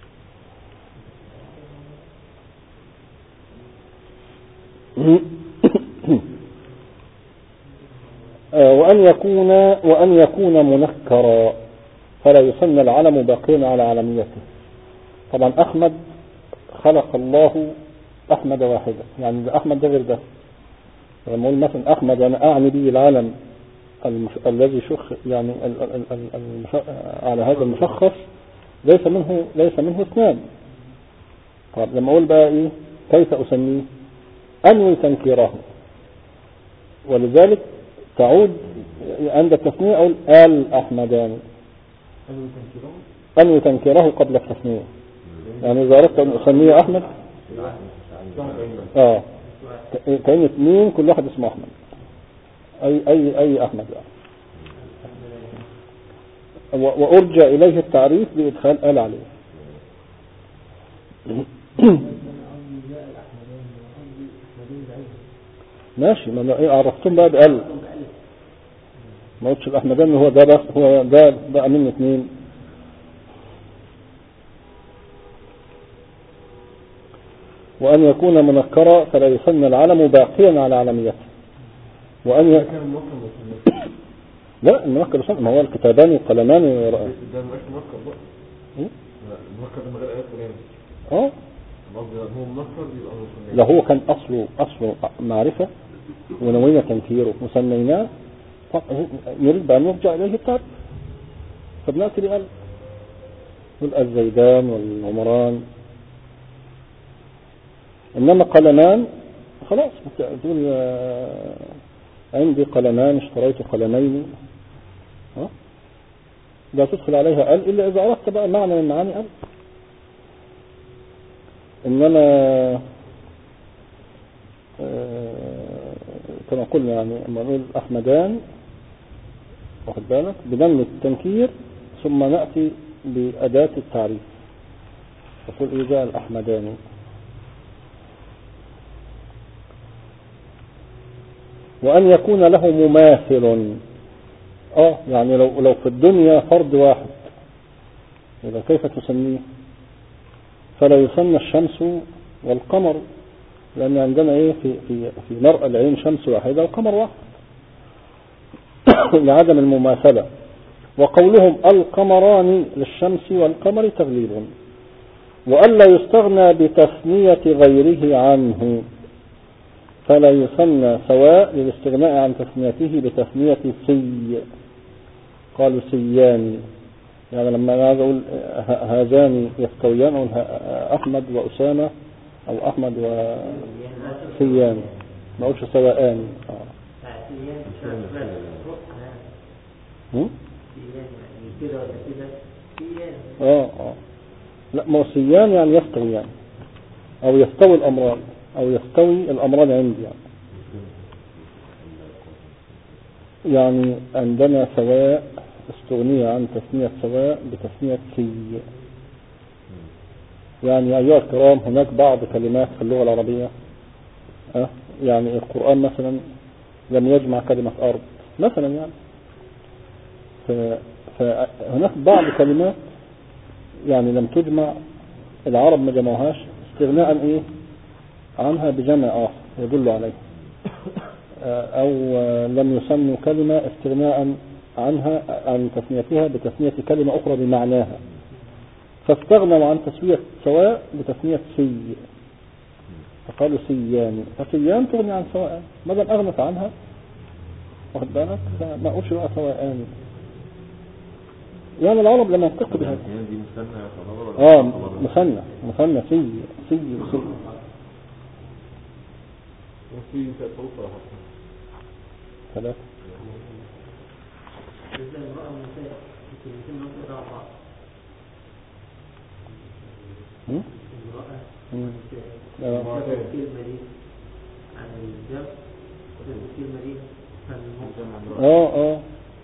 وأن يكون منكرا فلا يسمى العلم باقيا على علميته. طبعا أحمد خلق الله أحمد واحدة يعني ده أحمد ده غير ده. لما أقول مثلا أحمد أنا أعني به العلم الذي شخ يعني على هذا المشخص ليس منه اثنان. طب لما أقول بقى إيه كيف أسميه أنوي تنكيره ولذلك تعود عند التثنية أقول الأحمدان أنوي تنكيره قبل التثنية. يعني إذا أردت أن أسميه أحمد كأن اثنين كل واحد اسمه أحمد أي أحمد يعني. وأرجع إليه التعريف بإدخال آل عليه. ماشي ما عرفتم بقى بقل ما قلتش الأحمدان هو ده بس هو ده بقى من اثنين. وأن يكون منكرا فلا يسمى العلم باقيا على علميته. وأن لا المنكر يسمى ما هو الكتابان والقلمان ده مش منكر بقى المنكر من غير آيات كلام هو منكر يبقى لا هو كان أصله معرفة ونوينا تنكيره وسميناه يريد بأن يرجع إليه التعريف فبنأتي لقال الزيدان والعمران. إنما قلمان خلاص تقول عندي قلمان اشتريت قلمين لا تدخل عليها قال إلا إذا أردت بقى معنى من معاني قال. إنما كما قلنا يعني أما نقول أحمدان واخد بالك بدم التنكير ثم نأتي بأداة التعريف تقول إيه جاء الأحمداني. وأن يكون له مماثل يعني لو في الدنيا فرد واحد إذا كيف تسميه فلا يسمى الشمس والقمر لأن عندنا إيه في مرء العين شمس واحدة وقمر واحد لعدم المماثلة. وقولهم القمران للشمس والقمر تغليب. وألا يستغنى بتثنية غيره عنه فلا يسمى سواء للاستغناء عن تثنيته بتثنية سي. قالوا سيان يعني لما أنا عايز أقول هذان يستويان أقول أحمد وأسامة أو أحمد وسيان ما أقولش سواءان. لا ما هو سيان يعني يستويان أو يستوي الأمران أو يستوي الأمران عندي يعني عندنا سواء استغنية عن تثنية سواء بتثنية سي. يعني أيها الكرام هناك بعض كلمات في اللغة العربية يعني القرآن مثلا لم يجمع كلمة أرض مثلا يعني فهناك بعض كلمات يعني لم تجمع العرب ما جمعوهاش استغناء عنها بجمع آخر يدل عليه، أو لم يسموا كلمة استغناء عنها عن تسميتها بتسمية كلمة أخرى بمعناها، فاستغنوا عن تسمية سواء بتسمية سي، فقالوا سيان، فسيان تغني عن سواء، ما دام أغنت عنها واخد بالك ما أقولش بقى سواء. يعني العرب لما ينطقوا بهذا دي مثنى مثنى سي سي سي وفي ثلاثة ثلاثة. الكلمة دي عن الجمع والكلمة دي عن الموضوع.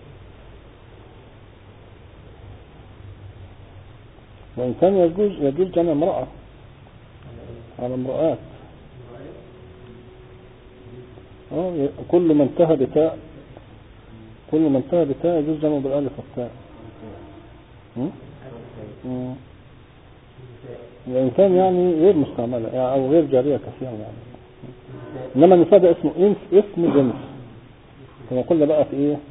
وإن كان يجوز جمع امرأة على امرأات. كل ما انتهى بتاء يجوز جمع بالالف والتاء. وإن كان يعني غير مستعملة يعني أو غير جارية كثيرا يعني. إنما النساء ده اسمه اسم جنس كما قلنا بقى في إيه.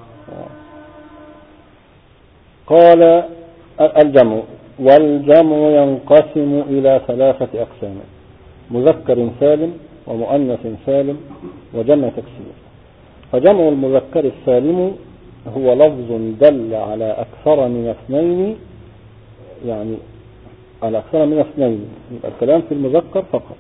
قال الجمع، والجمع ينقسم إلى 3 أقسام: مذكر سالم ومؤنث سالم وجمع تكسير. فجمع المذكر السالم هو لفظ دل على أكثر من 2، يعني على أكثر من 2، يبقى الكلام في المذكر فقط،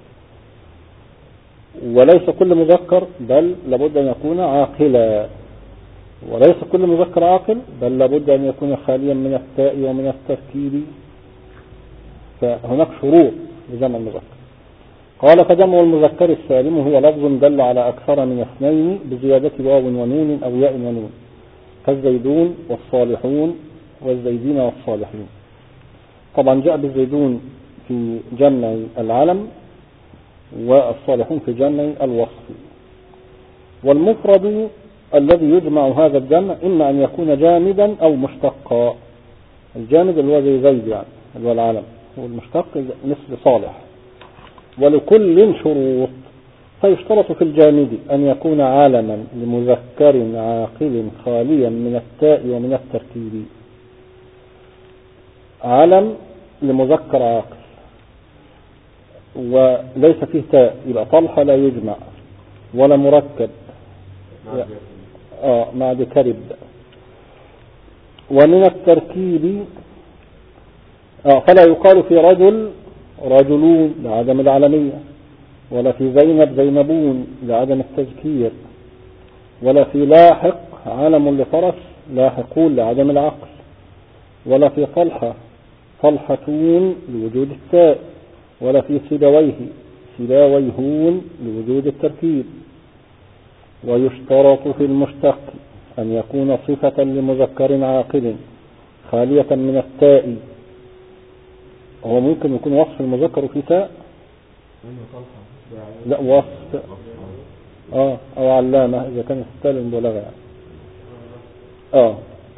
وليس كل مذكر بل لابد أن يكون عاقلا، وليس كل مذكر عاقل بل لابد أن يكون خاليا من التاء ومن التركيب، فهناك شروط لجمع المذكر. قال: فجمع المذكر السالم هو لفظ دل على أكثر من 2 بزيادة واو ونون أو ياء ونون، كالزيدون والصالحون والزيدين والصالحين. طبعا جاء بالزيدون في جمع العلم والصالحون في جمع الوصف. والمفرد الذي يجمع هذا الجمع إما أن يكون جامدا أو مشتقا. الجامد اللي هو زي زيد يعني اللي هو العلم، والمشتق مثل صالح. ولكل شروط، فيشترط في الجامد أن يكون علما لمذكر عاقل خاليا من التاء ومن التركيب. علم لمذكر عاقل وليس فيه تاء يبقى طلحة لا يجمع ولا مركب مع ذكرب. ومن التركيب فلا يقال في رجل رجلون لعدم العلمية، ولا في زينب زينبون لعدم التذكير، ولا في لاحق علم لفرس لاحقون لعدم العقل، ولا في طلحة طلحتون لوجود التاء، ولا في سلاويه سلاويهون لوجود التركيب. ويشترط في المشتق أن يكون صفة لمذكر عاقل خالية من التاء. هو ممكن يكون وصف المذكر في تاء، لا وصف أو علامة إذا كان التاء المبالغة يعني.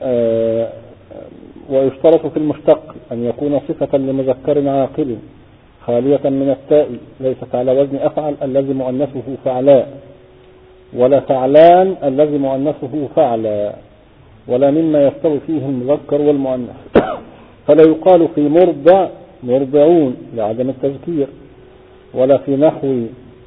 ويشترط في المشتق أن يكون صفة لمذكر عاقل خالية من التاء ليست على وزن أفعل الذي مؤنثه فعلاء، ولا فعلان الذي مؤنثه فعلا، ولا مما يستوي فيه المذكر والمؤنث. فلا يقال في مرضع مرضعون لعدم التذكير، ولا في نحو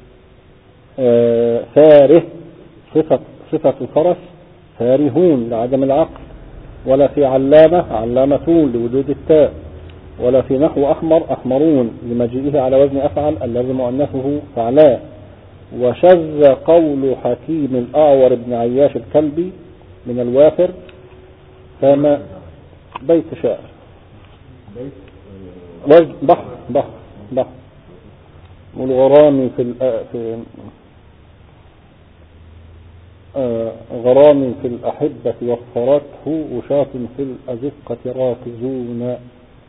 فاره صفة فرس فارهون لعدم العقل، ولا في علامة علامتون لوجود التاء، ولا في نحو أحمر أحمرون لمجيئه على وزن أفعل الذي مؤنثه فعلاء. وشذ قول حكيم الأعور بن عياش الكلبي من الوافر فما بيت شعر بحر والغرام في غرام في الأحبة وفرته وشاة في الأزقة راكزون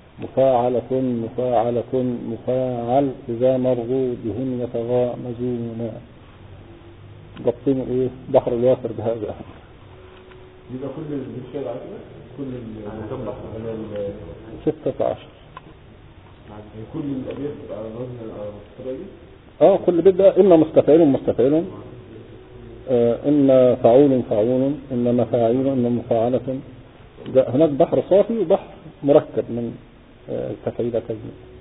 مفاعل إذا مروا بهم يتغامزون. ضبطين إيه بحر الوافر بهذا. يبقى كل الشيء عشرة كل 16 كل الأبيات على وزن الطريق كل بيت بقى إما مستفعل إما فعول فعول، إما مفاعيل، إما مفاعلة. هناك بحر صافي وبحر مركب من التفعيلتين.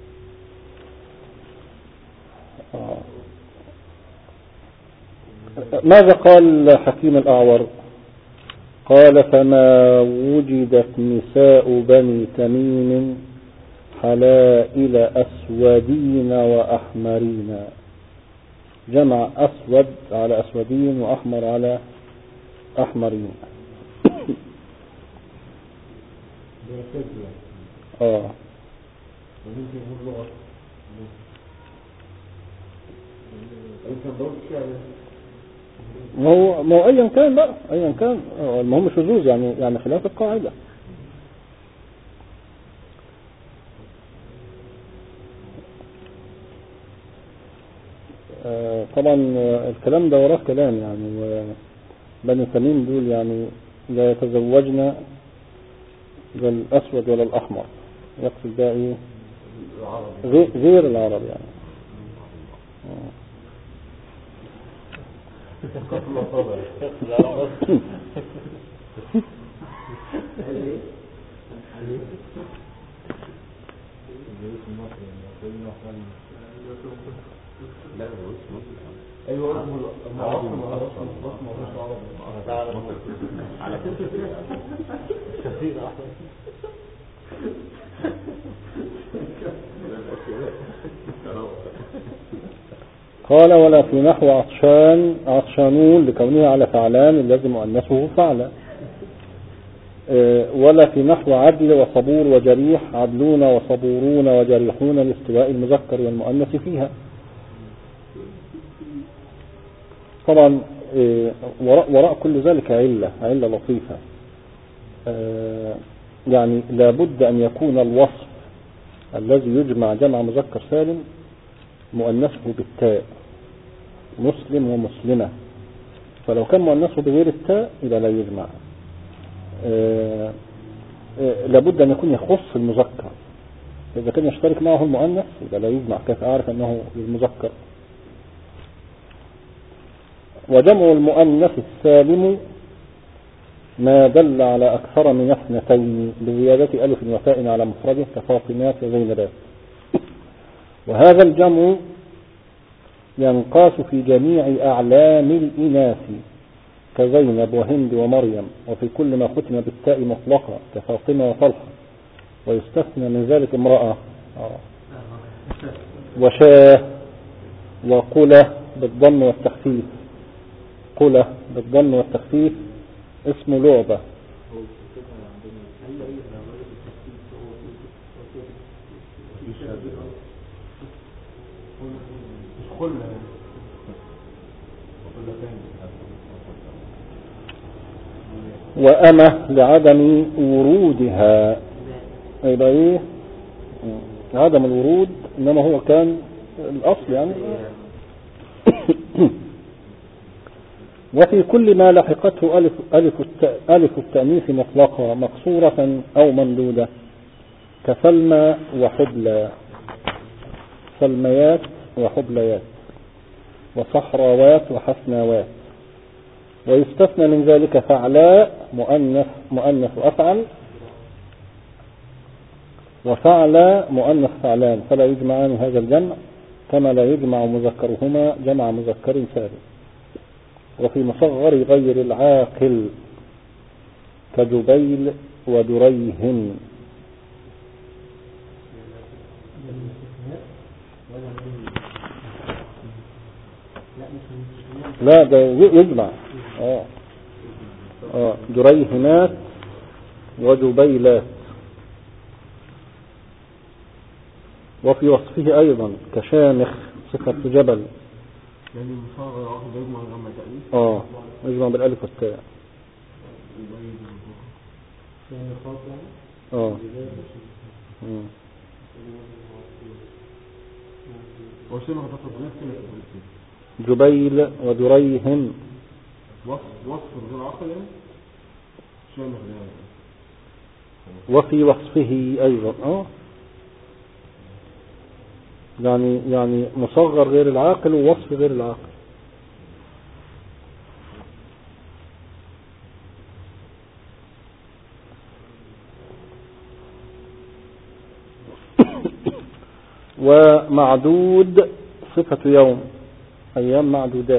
ماذا قال حكيم الأعور؟ قال: فما وجدت نساء بني تميم حلائل أسودين وأحمرين. جمع أسود على أسودين وأحمر على أحمرين. ما هو أيا كان بقى، أيا كان المهم شذوذ يعني خلاف القاعدة. طبعا الكلام ده وراه كلام يعني. بني تميم دول يعني لا يتزوجن لا الأسود ولا الأحمر، يقصد بقى إيه غير العرب يعني. ايوه على قال: ولا في نحو عطشانون لكونه على فعلان الذي مؤنثه فعلا. ولا في نحو عدل وصبور وجريح عدلون وصبورون وجريحون لاستواء المذكر والمؤنث فيها. طبعا وراء كل ذلك علة لطيفة. يعني لابد أن يكون الوصف الذي يجمع جمع مذكر سالم مؤنثه بالتاء، مسلم ومسلمة. فلو كان مؤنثه بغير التاء إذا لا يجمع. لابد أن يكون يخص المذكر. إذا كان يشترك معه المؤنث إذا لا يجمع. كيف أعرف أنه المذكر؟ وجمع المؤنث السالم ما دل على أكثر من اثنتين بزيادة ألف وتاء على مفرده كفاطمات وزينبات. وهذا الجمع ينقاس في جميع أعلام الإناث كزينب وهند ومريم، وفي كل ما ختم بالتاء مطلقة كفاطمة وطلحة، ويستثنى من ذلك امرأة وشاه وقلة بالضم والتخفيف. قلة بالضم والتخفيف اسم لعبة. وأمة لعدم ورودها، يبقى ايه عدم الورود، انما هو كان الاصل يعني. وفي كل ما لحقته ألف التأنيث مطلقة مقصورة أو ممدودة كسلمى وحبلى، سلميات وحبليات، وصحراوات وحسناوات. ويستثنى من ذلك فعلاء مؤنث أفعل، وفعلاء مؤنث فعلان، فلا يجمعان هذا الجمع كما لا يجمع مذكرهما جمع مذكر سالم. وفي مصغر غير العاقل كجبيل ودريهم. لا ده يجمع دريهمات وجبيلات. وفي وصفه أيضا كشامخ صفة جبل، يعني مصغر واحد يجمع جمع تأليف يجمع بالألف والتاء. جبيل ودريهم وصف غير عقل يعني شامخ يعني. وفي وصفه أيضا يعني مصغر غير العاقل ووصف غير العاقل. ومعدود صفة يوم، أيام معدودات.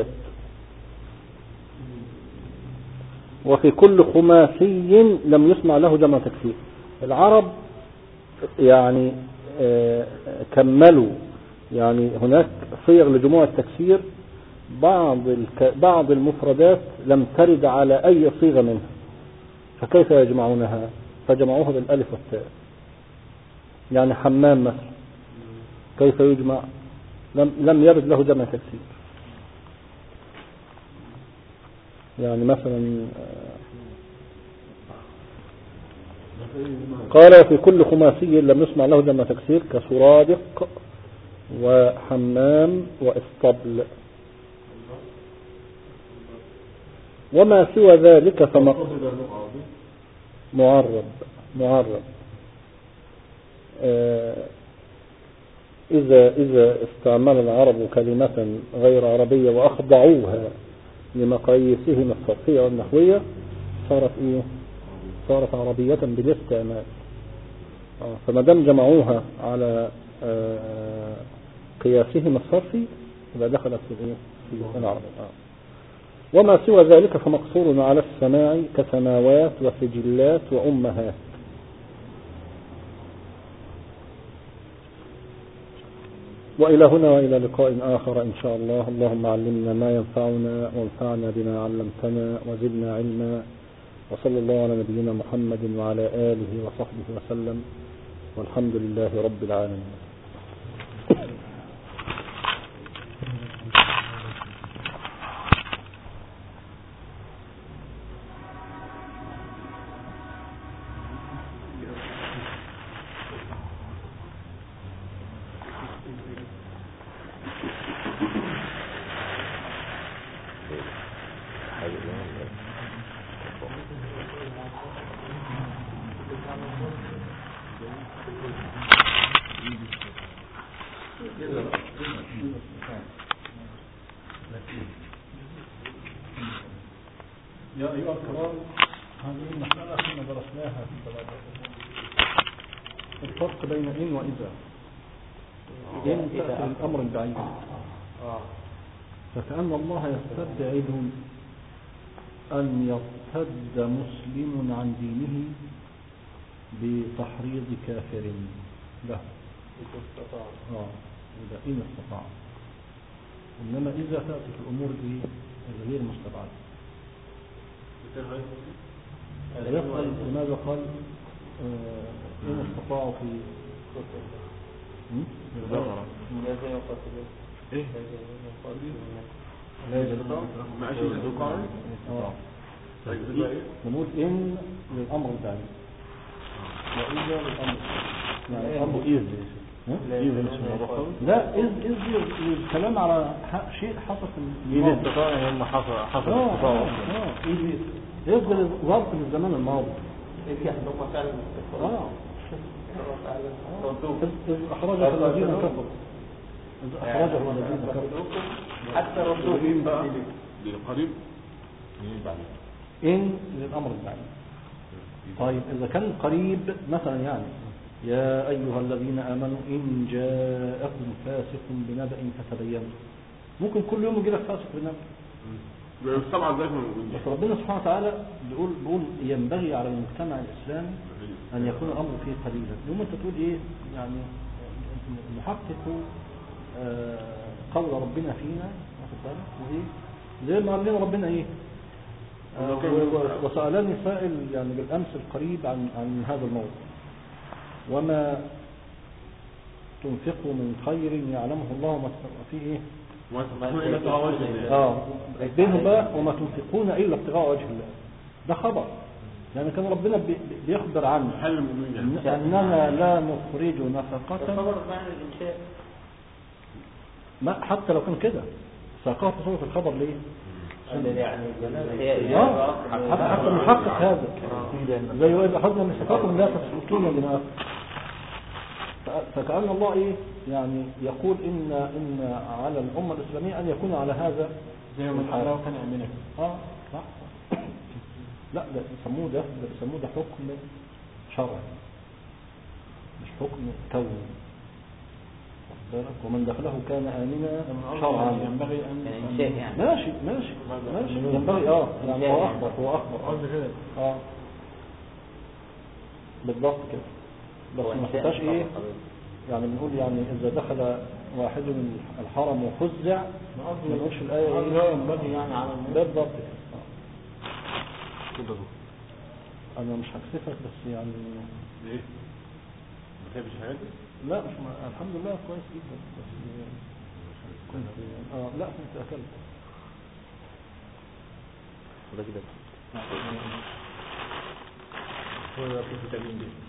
وفي كل خماسي لم يسمع له جمع تكسير. العرب يعني كملوا، يعني هناك صيغ لجموع التكسير، بعض المفردات لم ترد على أي صيغة منها، فكيف يجمعونها؟ فجمعوها بالألف والتاء. يعني حمام مثلا كيف يجمع؟ لم يرد له جمع تكسير. يعني مثلا قال في كل خماسي لم يسمع له جمع تكسير كسرادق وحمام واسطبل. وما سوى ذلك معرب. إذا استعمل العرب كلمة غير عربية وأخضعوها لمقاييسهم الصرفية والنحوية صارت عربية بالاستعمال. فما دام جمعوها على قياسهم الصرفي يبقى دخلت في العرب. وما سوى ذلك فمقصور على السماع كسماوات وسجلات وأمهات. وإلى هنا وإلى لقاء آخر إن شاء الله. اللهم علمنا ما ينفعنا وانفعنا بما علمتنا وزدنا علما. وصلى الله على نبينا محمد وعلى آله وصحبه وسلم، والحمد لله رب العالمين. يا أيها الكرام، هذه المسألة كنا درسناها في البلاغة. الفرق بين إن وإذا. إن تأتي الأمر البعيد، فكأن الله يستبعد أن يرتد مسلم عن دينه بتحريض كافر له إذا إن استطاع. إنما إذا تأتي في الأمور دي غير مستبعد. يسأل لماذا قال إن استطاعوا في ايه نقول إن للأمر البعيد وإذا للأمر يعني أمر لا إذ الكلام على شيء حصل مين استطاع هم حصل استطاع يفضل ظرف من الزمان الماضي. إذ هم فعلا إذ أخرجه الذين كفروا حتى ردوهم بقى للقريب إن للأمر البعيد. طيب إذا كان قريب مثلا يعني يا أيها الذين آمنوا إن جاءكم فاسق بنبأ فتبينوا، ممكن كل يوم يجي لك فاسق بنبأ طبعا. بس ربنا سبحانه وتعالى بيقول ينبغي على المجتمع الإسلامي أن يكون الأمر فيه قليلا. يوم أنت تقول إيه يعني محقق قول ربنا فينا وإيه زي ما عملنا ربنا إيه وسألني سائل يعني بالأمس القريب عن هذا الموضوع، وما تنفقوا من خير يعلمه الله ما فيه إيه بينهم بقى وما تنفقون إلا ابتغاء وجه الله. ده خبر يعني كان ربنا بيخبر عنه أننا لا نخرج نفقة. خبر معنى الإنشاء ما حتى لو كان كده ساقها تصور في الخبر ليه؟ يعني حتى نحقق هذا زي وإذا أخذنا من سقاكم لا تسلكون دماءكم. فكأن الله ايه يعني يقول ان على الامه الاسلاميه ان يكون على هذا زي ما الله كان يعملها. صح. لا ده بيسموه ده حكم شرعي مش حكم كوني. ومن دخله كان آمنا شرعا. ينبغي ان يعني ماشي ينبغي يعني هو اخبر قصدي كده. بالضبط كده. بس ما حطاش ايه يعني بنقول يعني اذا دخل واحد من الحرم وفزع ما نقولش الايه ايه ينبغي يعني على بالضبط كده. انا مش هكسفك بس يعني ايه ما بتحبش الحاجات دي؟ لا مش الحمد لله كويس جدا بس كنت لا كنت اكلت وده كده هو ده في فيتامين دي.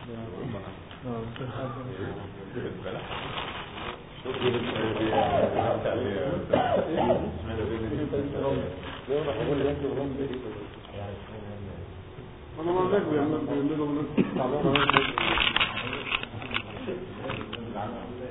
انا ما ذاك بيعملوا ناس تعبانه